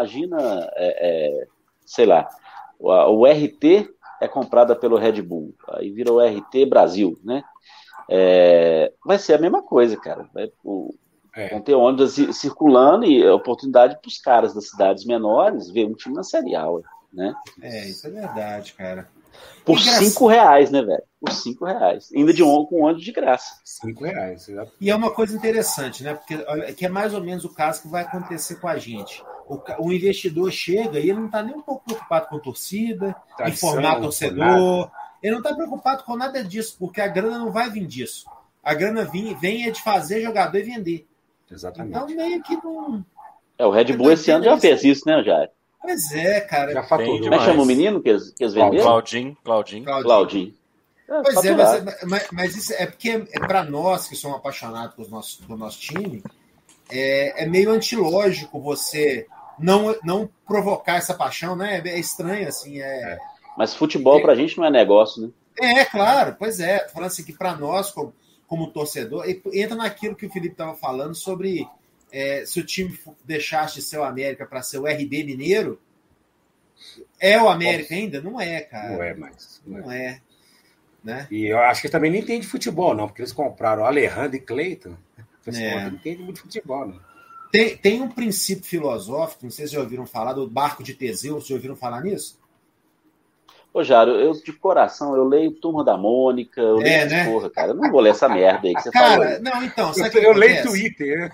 sei lá, o RT é comprada pelo Red Bull, aí vira o RT Brasil, né? Vai ser a mesma coisa, cara. Vão ter ônibus circulando e oportunidade para os caras das cidades menores ver um time na Série A, né?
Isso é verdade, cara.
Por R$5, né, velho? Por R$5. Ainda com ônibus de graça.
R$5.
E é uma coisa interessante, né? Porque que é mais ou menos o caso que vai acontecer com a gente. O investidor chega e ele não está nem um pouco preocupado com a torcida, informar torcedor. Ele não está preocupado com nada disso, porque a grana não vai vir disso. A grana vem de fazer jogador e vender.
Exatamente.
Então, meio que não...
O Red Bull esse ano já fez isso, né, Jair?
Pois é, cara.
Já faturou.
Como é que chama o menino que eles venderam? Claudinho.
Pois mas isso é porque para nós que somos apaixonados do nosso time, é meio antilógico você não provocar essa paixão, né? É estranho, assim.
Mas futebol pra gente não é negócio, né?
Claro, pois é. Tô falando assim que para nós, como torcedor, entra naquilo que o Felipe estava falando sobre se o time deixasse de ser o América para ser o RB Mineiro, é o América ainda? Não é, cara.
Não é mais.
Não é. Né?
E eu acho que também não entende futebol, não, porque eles compraram o Alejandro e Cleiton. Não entende muito futebol, não.
Tem um princípio filosófico, não sei se já ouviram falar, do barco de Teseu, vocês já ouviram falar nisso?
Ô, Jário, eu de coração, eu leio Turma da Mônica, eu leio essa porra, cara. Eu não vou ler essa merda aí que você falou.
Cara, não, então...
Eu leio Twitter.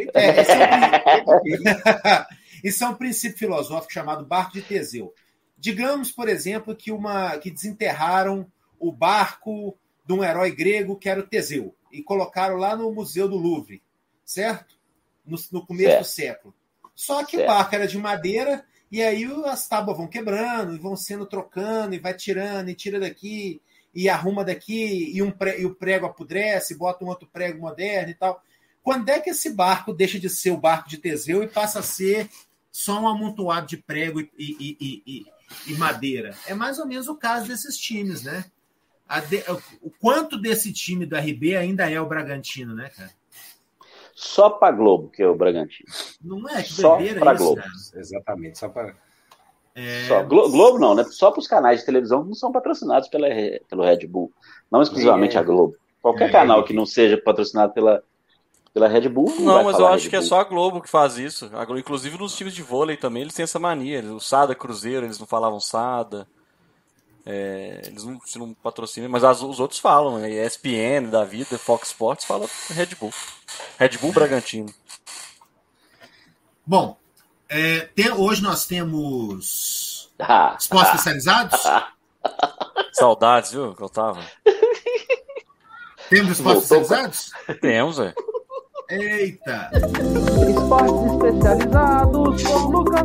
Isso é um princípio filosófico chamado barco de Teseu. Digamos, por exemplo, que desenterraram o barco de um herói grego que era o Teseu e colocaram lá no Museu do Louvre, certo? No começo do século. Só que o barco era de madeira e aí as tábuas vão quebrando e vão sendo trocando e vai tirando e tira daqui e arruma daqui e o prego apodrece, bota um outro prego moderno e tal. Quando é que esse barco deixa de ser o barco de Teseu e passa a ser só um amontoado de prego e madeira? É mais ou menos o caso desses times, né? O quanto desse time do RB ainda é o Bragantino, né, cara?
Só para Globo que é o Bragantino.
Não é? Que
só para
isso,
Globo.
Cara.
Exatamente, só para...
Globo não, né? Só para os canais de televisão que não são patrocinados pelo Red Bull. Não exclusivamente a Globo. Qualquer canal que não seja patrocinado pela Red Bull...
Não, mas eu acho que é só a Globo que faz isso. Inclusive nos times de vôlei também, eles têm essa mania. O Sada Cruzeiro, eles não falavam Sada. Eles não patrocinam, mas os outros falam, né? ESPN da vida, Fox Sports fala Red Bull Bragantino.
Bom, hoje nós temos esportes especializados.
Saudades, viu, que eu tava.
Temos esportes especializados?
Temos,
Eita!
Esportes especializados com Lucas.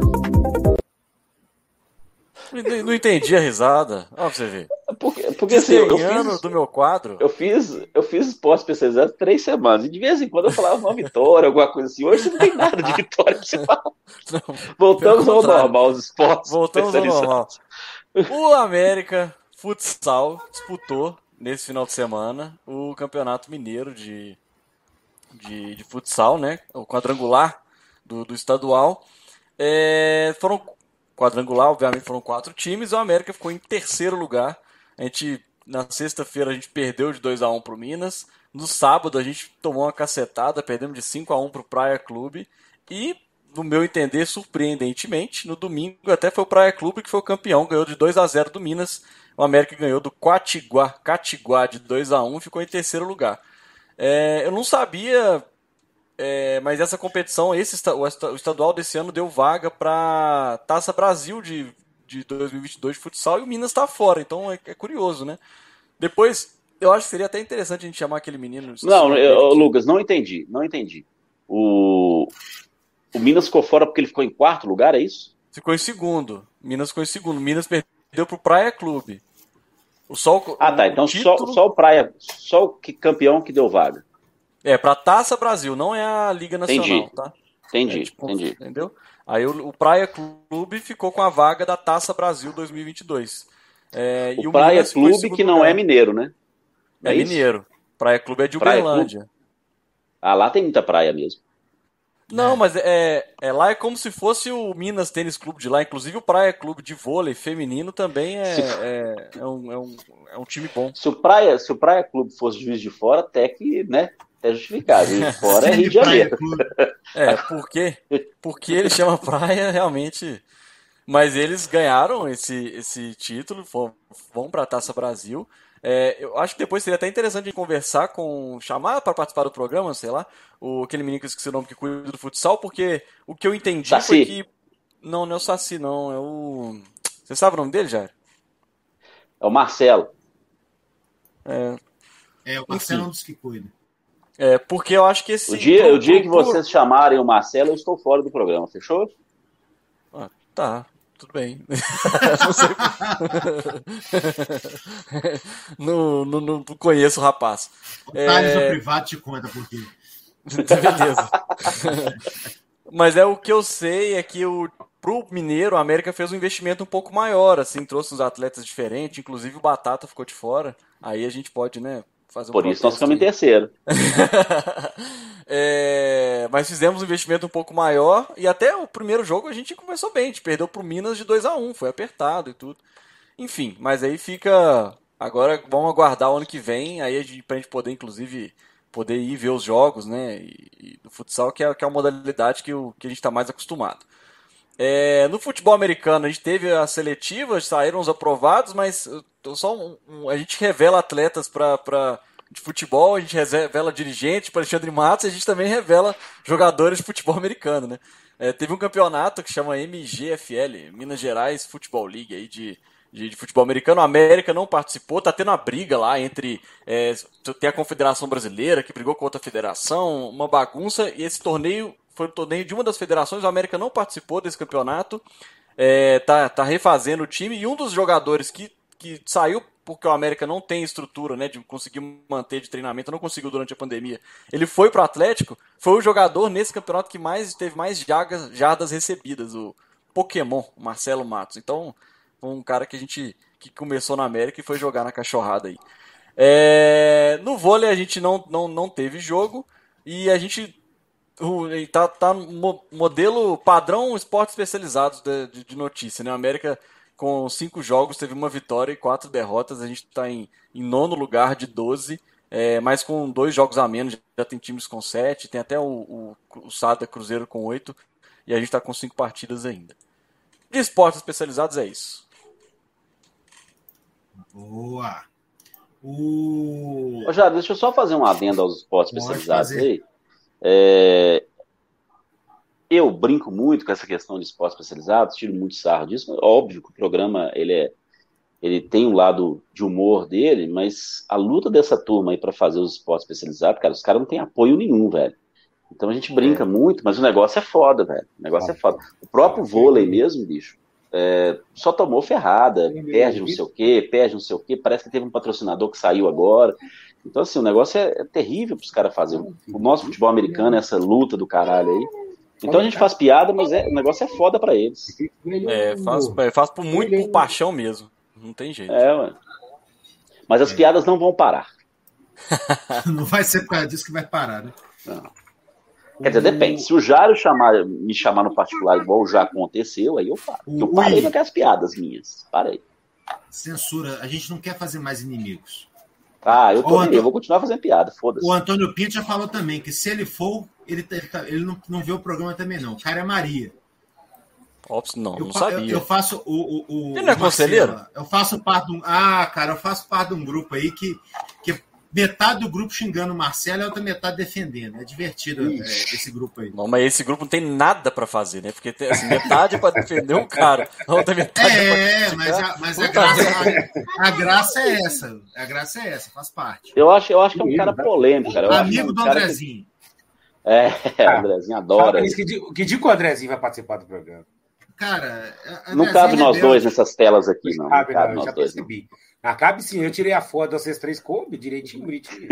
Não entendi a risada. Olha pra você ver.
Porque assim, eu
fiz do meu quadro.
Eu fiz esporte especializado 3 semanas. E de vez em quando eu falava uma vitória, alguma coisa assim. Hoje não tem nada de vitória pra você falar. Voltamos ao normal, os esportes especializados.
O América Futsal disputou nesse final de semana o Campeonato Mineiro de futsal, né? O quadrangular do estadual. Quadrangular, obviamente, foram 4 times. O América ficou em terceiro lugar. Na sexta-feira a gente perdeu de 2-1 pro Minas. No sábado a gente tomou uma cacetada, perdemos de 5-1 pro Praia Clube. E, no meu entender, surpreendentemente, no domingo até foi o Praia Clube que foi o campeão, ganhou de 2-0 do Minas. O América ganhou do Catiguá de 2-1 e ficou em terceiro lugar. Eu não sabia, mas essa competição, o estadual desse ano deu vaga para Taça Brasil de 2022 de futsal e o Minas está fora, então é curioso, né? Depois, eu acho que seria até interessante a gente chamar aquele menino...
Não, Lucas, não entendi. O Minas ficou fora porque ele ficou em quarto lugar, é isso?
Ficou em segundo. Minas perdeu pro Praia Clube.
Então título... só o Praia, só o campeão que deu vaga.
Pra Taça Brasil, não é a Liga Nacional, tá?
Entendi.
Entendeu? Aí o Praia Clube ficou com a vaga da Taça Brasil 2022.
O Praia Clube que não é mineiro, né?
É mineiro. Praia Clube é de Uberlândia.
Lá tem muita praia mesmo.
Não, mas lá é como se fosse o Minas Tênis Clube de lá. Inclusive o Praia Clube de vôlei feminino também é um time bom.
Se o Praia Clube fosse Juiz de Fora, até é justificado. E fora é Rio de Janeiro.
Porque ele chama praia realmente. Mas eles ganharam esse título, vão para a Taça Brasil. Eu acho que depois seria até interessante conversar chamar para participar do programa, sei lá, aquele menino que eu esqueci o nome que cuida do futsal, porque o que eu entendi
Saci.
foi que. Não é o Saci, não. É o. Você sabe o nome dele, Jair?
É o Marcelo.
O Marcelo é um dos que cuida.
Porque eu acho que esse.
O dia que vocês chamarem o Marcelo, eu estou fora do programa, fechou?
Tá, tudo bem. Não conheço o rapaz.
O Thales no privado te conta por quê.
Beleza. Mas o que eu sei é que pro Mineiro, a América fez um investimento um pouco maior, assim, trouxe uns atletas diferentes, inclusive o Batata ficou de fora. Aí a gente pode, né, fazer um
Por isso nós ficamos em terceiro.
Mas fizemos um investimento um pouco maior e até o primeiro jogo a gente começou bem, a gente perdeu pro Minas de 2-1, foi apertado e tudo. Enfim, mas aí fica... Agora vamos aguardar o ano que vem, aí pra gente poder, inclusive, poder ir ver os jogos, né, e do futsal, que é a modalidade que a gente está mais acostumado. No futebol americano a gente teve as seletivas, saíram os aprovados, mas a gente revela atletas de futebol, a gente revela dirigentes para Alexandre Matos e a gente também revela jogadores de futebol americano, né? Teve um campeonato que chama MGFL, Minas Gerais Football League, aí de futebol americano. A América não participou, tá tendo uma briga lá entre... tem a Confederação Brasileira que brigou com outra federação, uma bagunça, e esse torneio foi um torneio de uma das federações, a América não participou desse campeonato, tá refazendo o time, e um dos jogadores que saiu porque o América não tem estrutura, né, de conseguir manter de treinamento, não conseguiu durante a pandemia, ele foi pro Atlético, foi o jogador nesse campeonato que teve mais jardas recebidas, o Pokémon, o Marcelo Matos. Então, foi um cara que começou na América e foi jogar na cachorrada aí. No vôlei a gente não teve jogo, e a gente tá no modelo padrão esportes especializados de notícia, né? A América, com 5 jogos, teve 1 vitória e 4 derrotas. A gente está em 9º lugar de 12, mas com 2 jogos a menos. Já tem times com 7, tem até o Sada Cruzeiro com 8, e a gente está com 5 partidas ainda. De esportes especializados é isso.
Boa!
Já, deixa eu só fazer uma adenda aos esportes especializados aí. Eu brinco muito com essa questão de esportes especializados, tiro muito sarro disso, mas óbvio que o programa ele tem um lado de humor dele, mas a luta dessa turma aí para fazer os esportes especializados, cara, os caras não têm apoio nenhum, velho. Então a gente brinca muito, mas o negócio é foda, velho. O negócio é foda. O próprio vôlei mesmo, bicho, só tomou ferrada, perde não sei o quê, parece que teve um patrocinador que saiu agora. Então, assim, o negócio é terrível pros caras fazerem. O nosso futebol americano, essa luta do caralho aí. Então a gente faz piada, mas o negócio é foda pra eles.
Faz muito por paixão mesmo. Não tem jeito.
Mano. Mas as piadas não vão parar.
Não vai ser por causa disso que vai parar, né?
Não. Quer dizer, depende. Se o Jário me chamar no particular igual já aconteceu, aí eu paro. Eu parei com aquelas piadas minhas. Parei.
Censura. A gente não quer fazer mais inimigos.
Eu vou continuar fazendo piada, foda-se.
O Antônio Pinto já falou também que se ele for, ele não vê o programa também, não. O cara é Maria.
Ops, não sabia.
Eu faço
Ele não é conselheiro?
Eu faço parte de um grupo aí que metade do grupo xingando o Marcelo e a outra metade defendendo. É divertido esse grupo aí.
Não, mas esse grupo não tem nada pra fazer, né? Porque assim, metade é pra defender um cara, a outra metade
mas a graça é essa. A graça é essa, faz parte.
Eu acho que é um cara polêmico, cara.
Amigo do Andrezinho.
O Andrezinho adora.
Que dia que o Andrezinho vai participar do programa?
Cara,
não cabe nós dois nessas telas aqui, não.
Não cabe, já percebi. Cabe sim, eu tirei a foto de vocês 3, coube direitinho.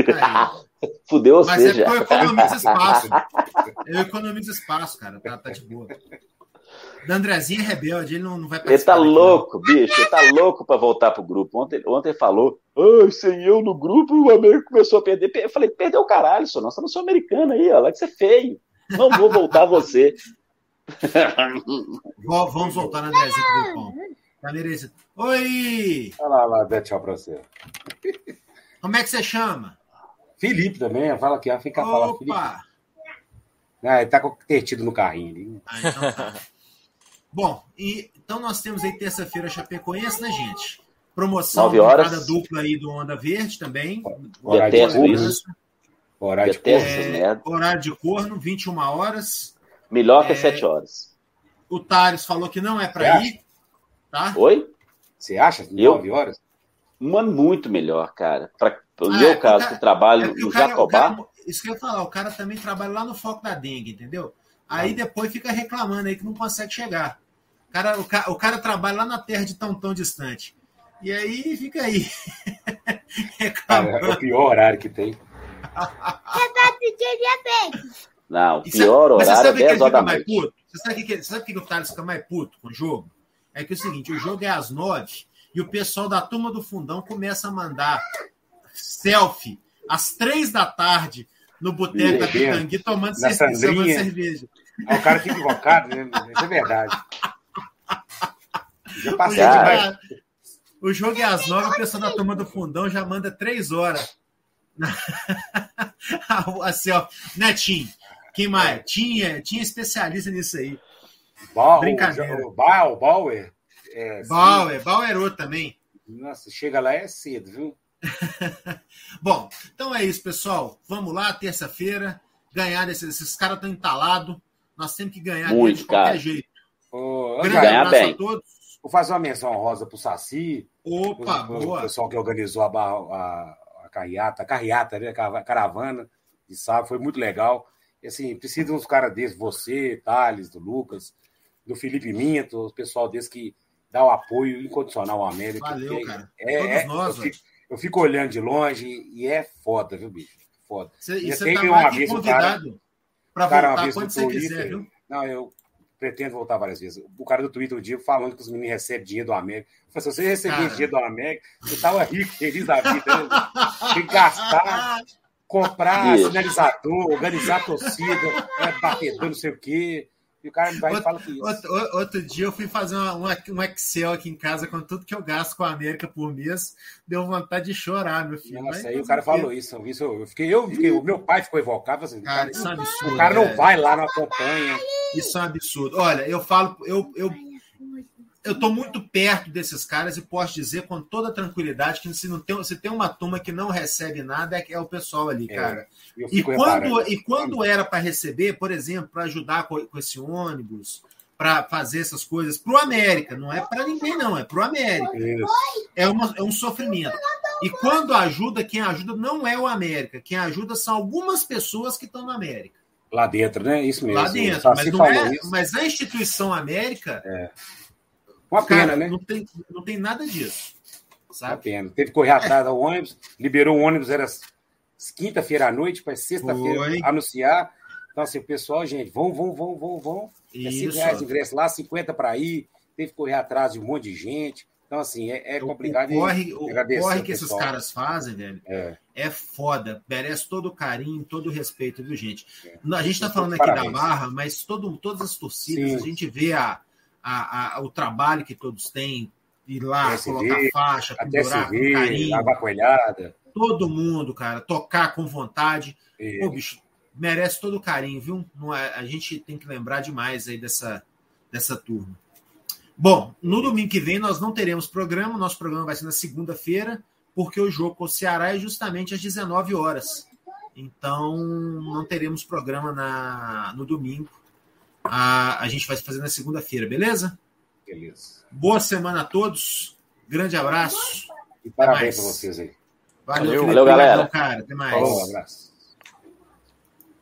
Fudeu você.
Mas eu economizo espaço. Eu economizo espaço, cara. Tá de boa. O Andrezinho é rebelde, ele não vai participar.
Ele tá louco, bicho. Ele tá louco pra voltar pro grupo. Ontem ele falou, sem eu no grupo, o América começou a perder. Eu falei, perdeu o caralho, senhor. Nós estamos sul-americano aí, ó. Lá que você é feio. Não vou voltar você.
Vamos voltar no Andrezinho pro grupão. Tá merecido. Oi!
Olha lá, dá tchau pra você.
Como é que você chama?
Felipe também, fala aqui, fica falando Felipe.
Opa!
Ele tá convertido no carrinho ali.
Então tá. Bom, então nós temos aí terça-feira Chapecoense, né, gente? Promoção
9 horas.
cada dupla aí do Onda Verde também.
Detesto isso.
Horário de
Detesto
corno.
essa merda.
Horário de corno, 21 horas.
Melhor que 7 horas.
O Thales falou que não é para ir, tá?
Oi?
Você acha? 9 horas?
Muito melhor, cara. Para o meu caso, que eu trabalho no Jatobá.
Isso que eu ia falar, o cara também trabalha lá no foco da dengue, entendeu? Aí depois fica reclamando aí que não consegue chegar. O cara trabalha lá na terra de tão distante. E aí fica aí.
É o pior horário que tem.
Não, o pior horário é 10 horas da noite.
Você sabe o que o Thales fica mais puto com o jogo? É que é o seguinte, o jogo é às 9 e o pessoal da turma do fundão começa a mandar selfie às 3 da tarde no boteco da Pitangui tomando cerveja.
O cara fica invocado, né? Isso é verdade. Já passei
o jogo é às 9, o pessoal da turma do fundão já manda 3 horas. Assim, ó, Netinho. Quem mais? Tinha especialista nisso aí. Brincadeira.
Bauer.
Bauerou também.
Nossa, chega lá é cedo, viu?
Bom, então é isso, pessoal. Vamos lá, terça-feira. Ganhar esses caras estão entalados. Nós temos que ganhar
muito,
de qualquer
cara.
jeito.
Grande abraço bem.
A todos.
Vou fazer uma menção honrosa pro Saci.
Opa, boa.
O pessoal que organizou a carreata, né? A caravana de sábado, foi muito legal. E, assim, precisa de uns caras desses, você, Thales, do Lucas, do Felipe Minto, o pessoal desse que dá o apoio incondicional ao América.
Valeu, cara.
Todos nós, eu fico olhando de longe e é foda, viu, bicho? Foda.
E você tá mais que convidado para voltar quando você quiser, viu?
Não, eu pretendo voltar várias vezes. O cara do Twitter, o dia, falando que os meninos recebem dinheiro do América. Eu falei, se você receber dinheiro do América, você tava rico, feliz da vida. Né? Tem que gastar, comprar sinalizador, organizar a torcida, batedor, não sei o quê. E o cara vai e fala que isso.
Outro dia eu fui fazer um Excel aqui em casa com tudo que eu gasto com a América por mês. Deu vontade de chorar, meu filho.
Nossa, aí o cara falou isso. Eu fiquei, o meu pai ficou evocado. Assim,
cara, isso é um absurdo.
O cara não vai lá, não acompanha.
Isso é um absurdo. Olha, eu falo, eu tô muito perto desses caras e posso dizer com toda tranquilidade que se tem uma turma que não recebe nada, é o pessoal ali, cara. E quando era para receber, por exemplo, para ajudar com esse ônibus, para fazer essas coisas, pro América, não é para ninguém, não, é pro América. É um sofrimento. E quando ajuda, quem ajuda não é o América, quem ajuda são algumas pessoas que estão no América.
Lá dentro, né? Isso mesmo.
Lá dentro, mas a instituição América...
Uma pena, né?
Não tem nada disso. Sabe?
Uma pena. Teve que correr atrás do ônibus, liberou o ônibus, era quinta-feira à noite, para sexta-feira anunciar. Então, assim, o pessoal, gente, vão. É R$5 de ingresso lá, 50 para ir. Teve que correr atrás de um monte de gente. Então, assim, é complicado.
O corre que esses caras fazem, velho, é foda. Merece todo o carinho, todo o respeito, viu, gente? A gente tá falando aqui da Barra, mas todas as torcidas, a gente vê o trabalho que todos têm, ir lá, colocar faixa, pendurar com carinho.
Lavar coelhada.
Todo mundo, cara, tocar com vontade. Pô, bicho, merece todo o carinho, viu? A gente tem que lembrar demais aí dessa turma. Bom, no domingo que vem nós não teremos programa, nosso programa vai ser na segunda-feira, porque o jogo com o Ceará é justamente às 19 horas. Então, não teremos programa no domingo. A gente vai fazer na segunda-feira, beleza?
Beleza.
Boa semana a todos. Grande abraço.
E parabéns para vocês aí.
Valeu,
galera.
Cara. Até mais.
Falou, um abraço.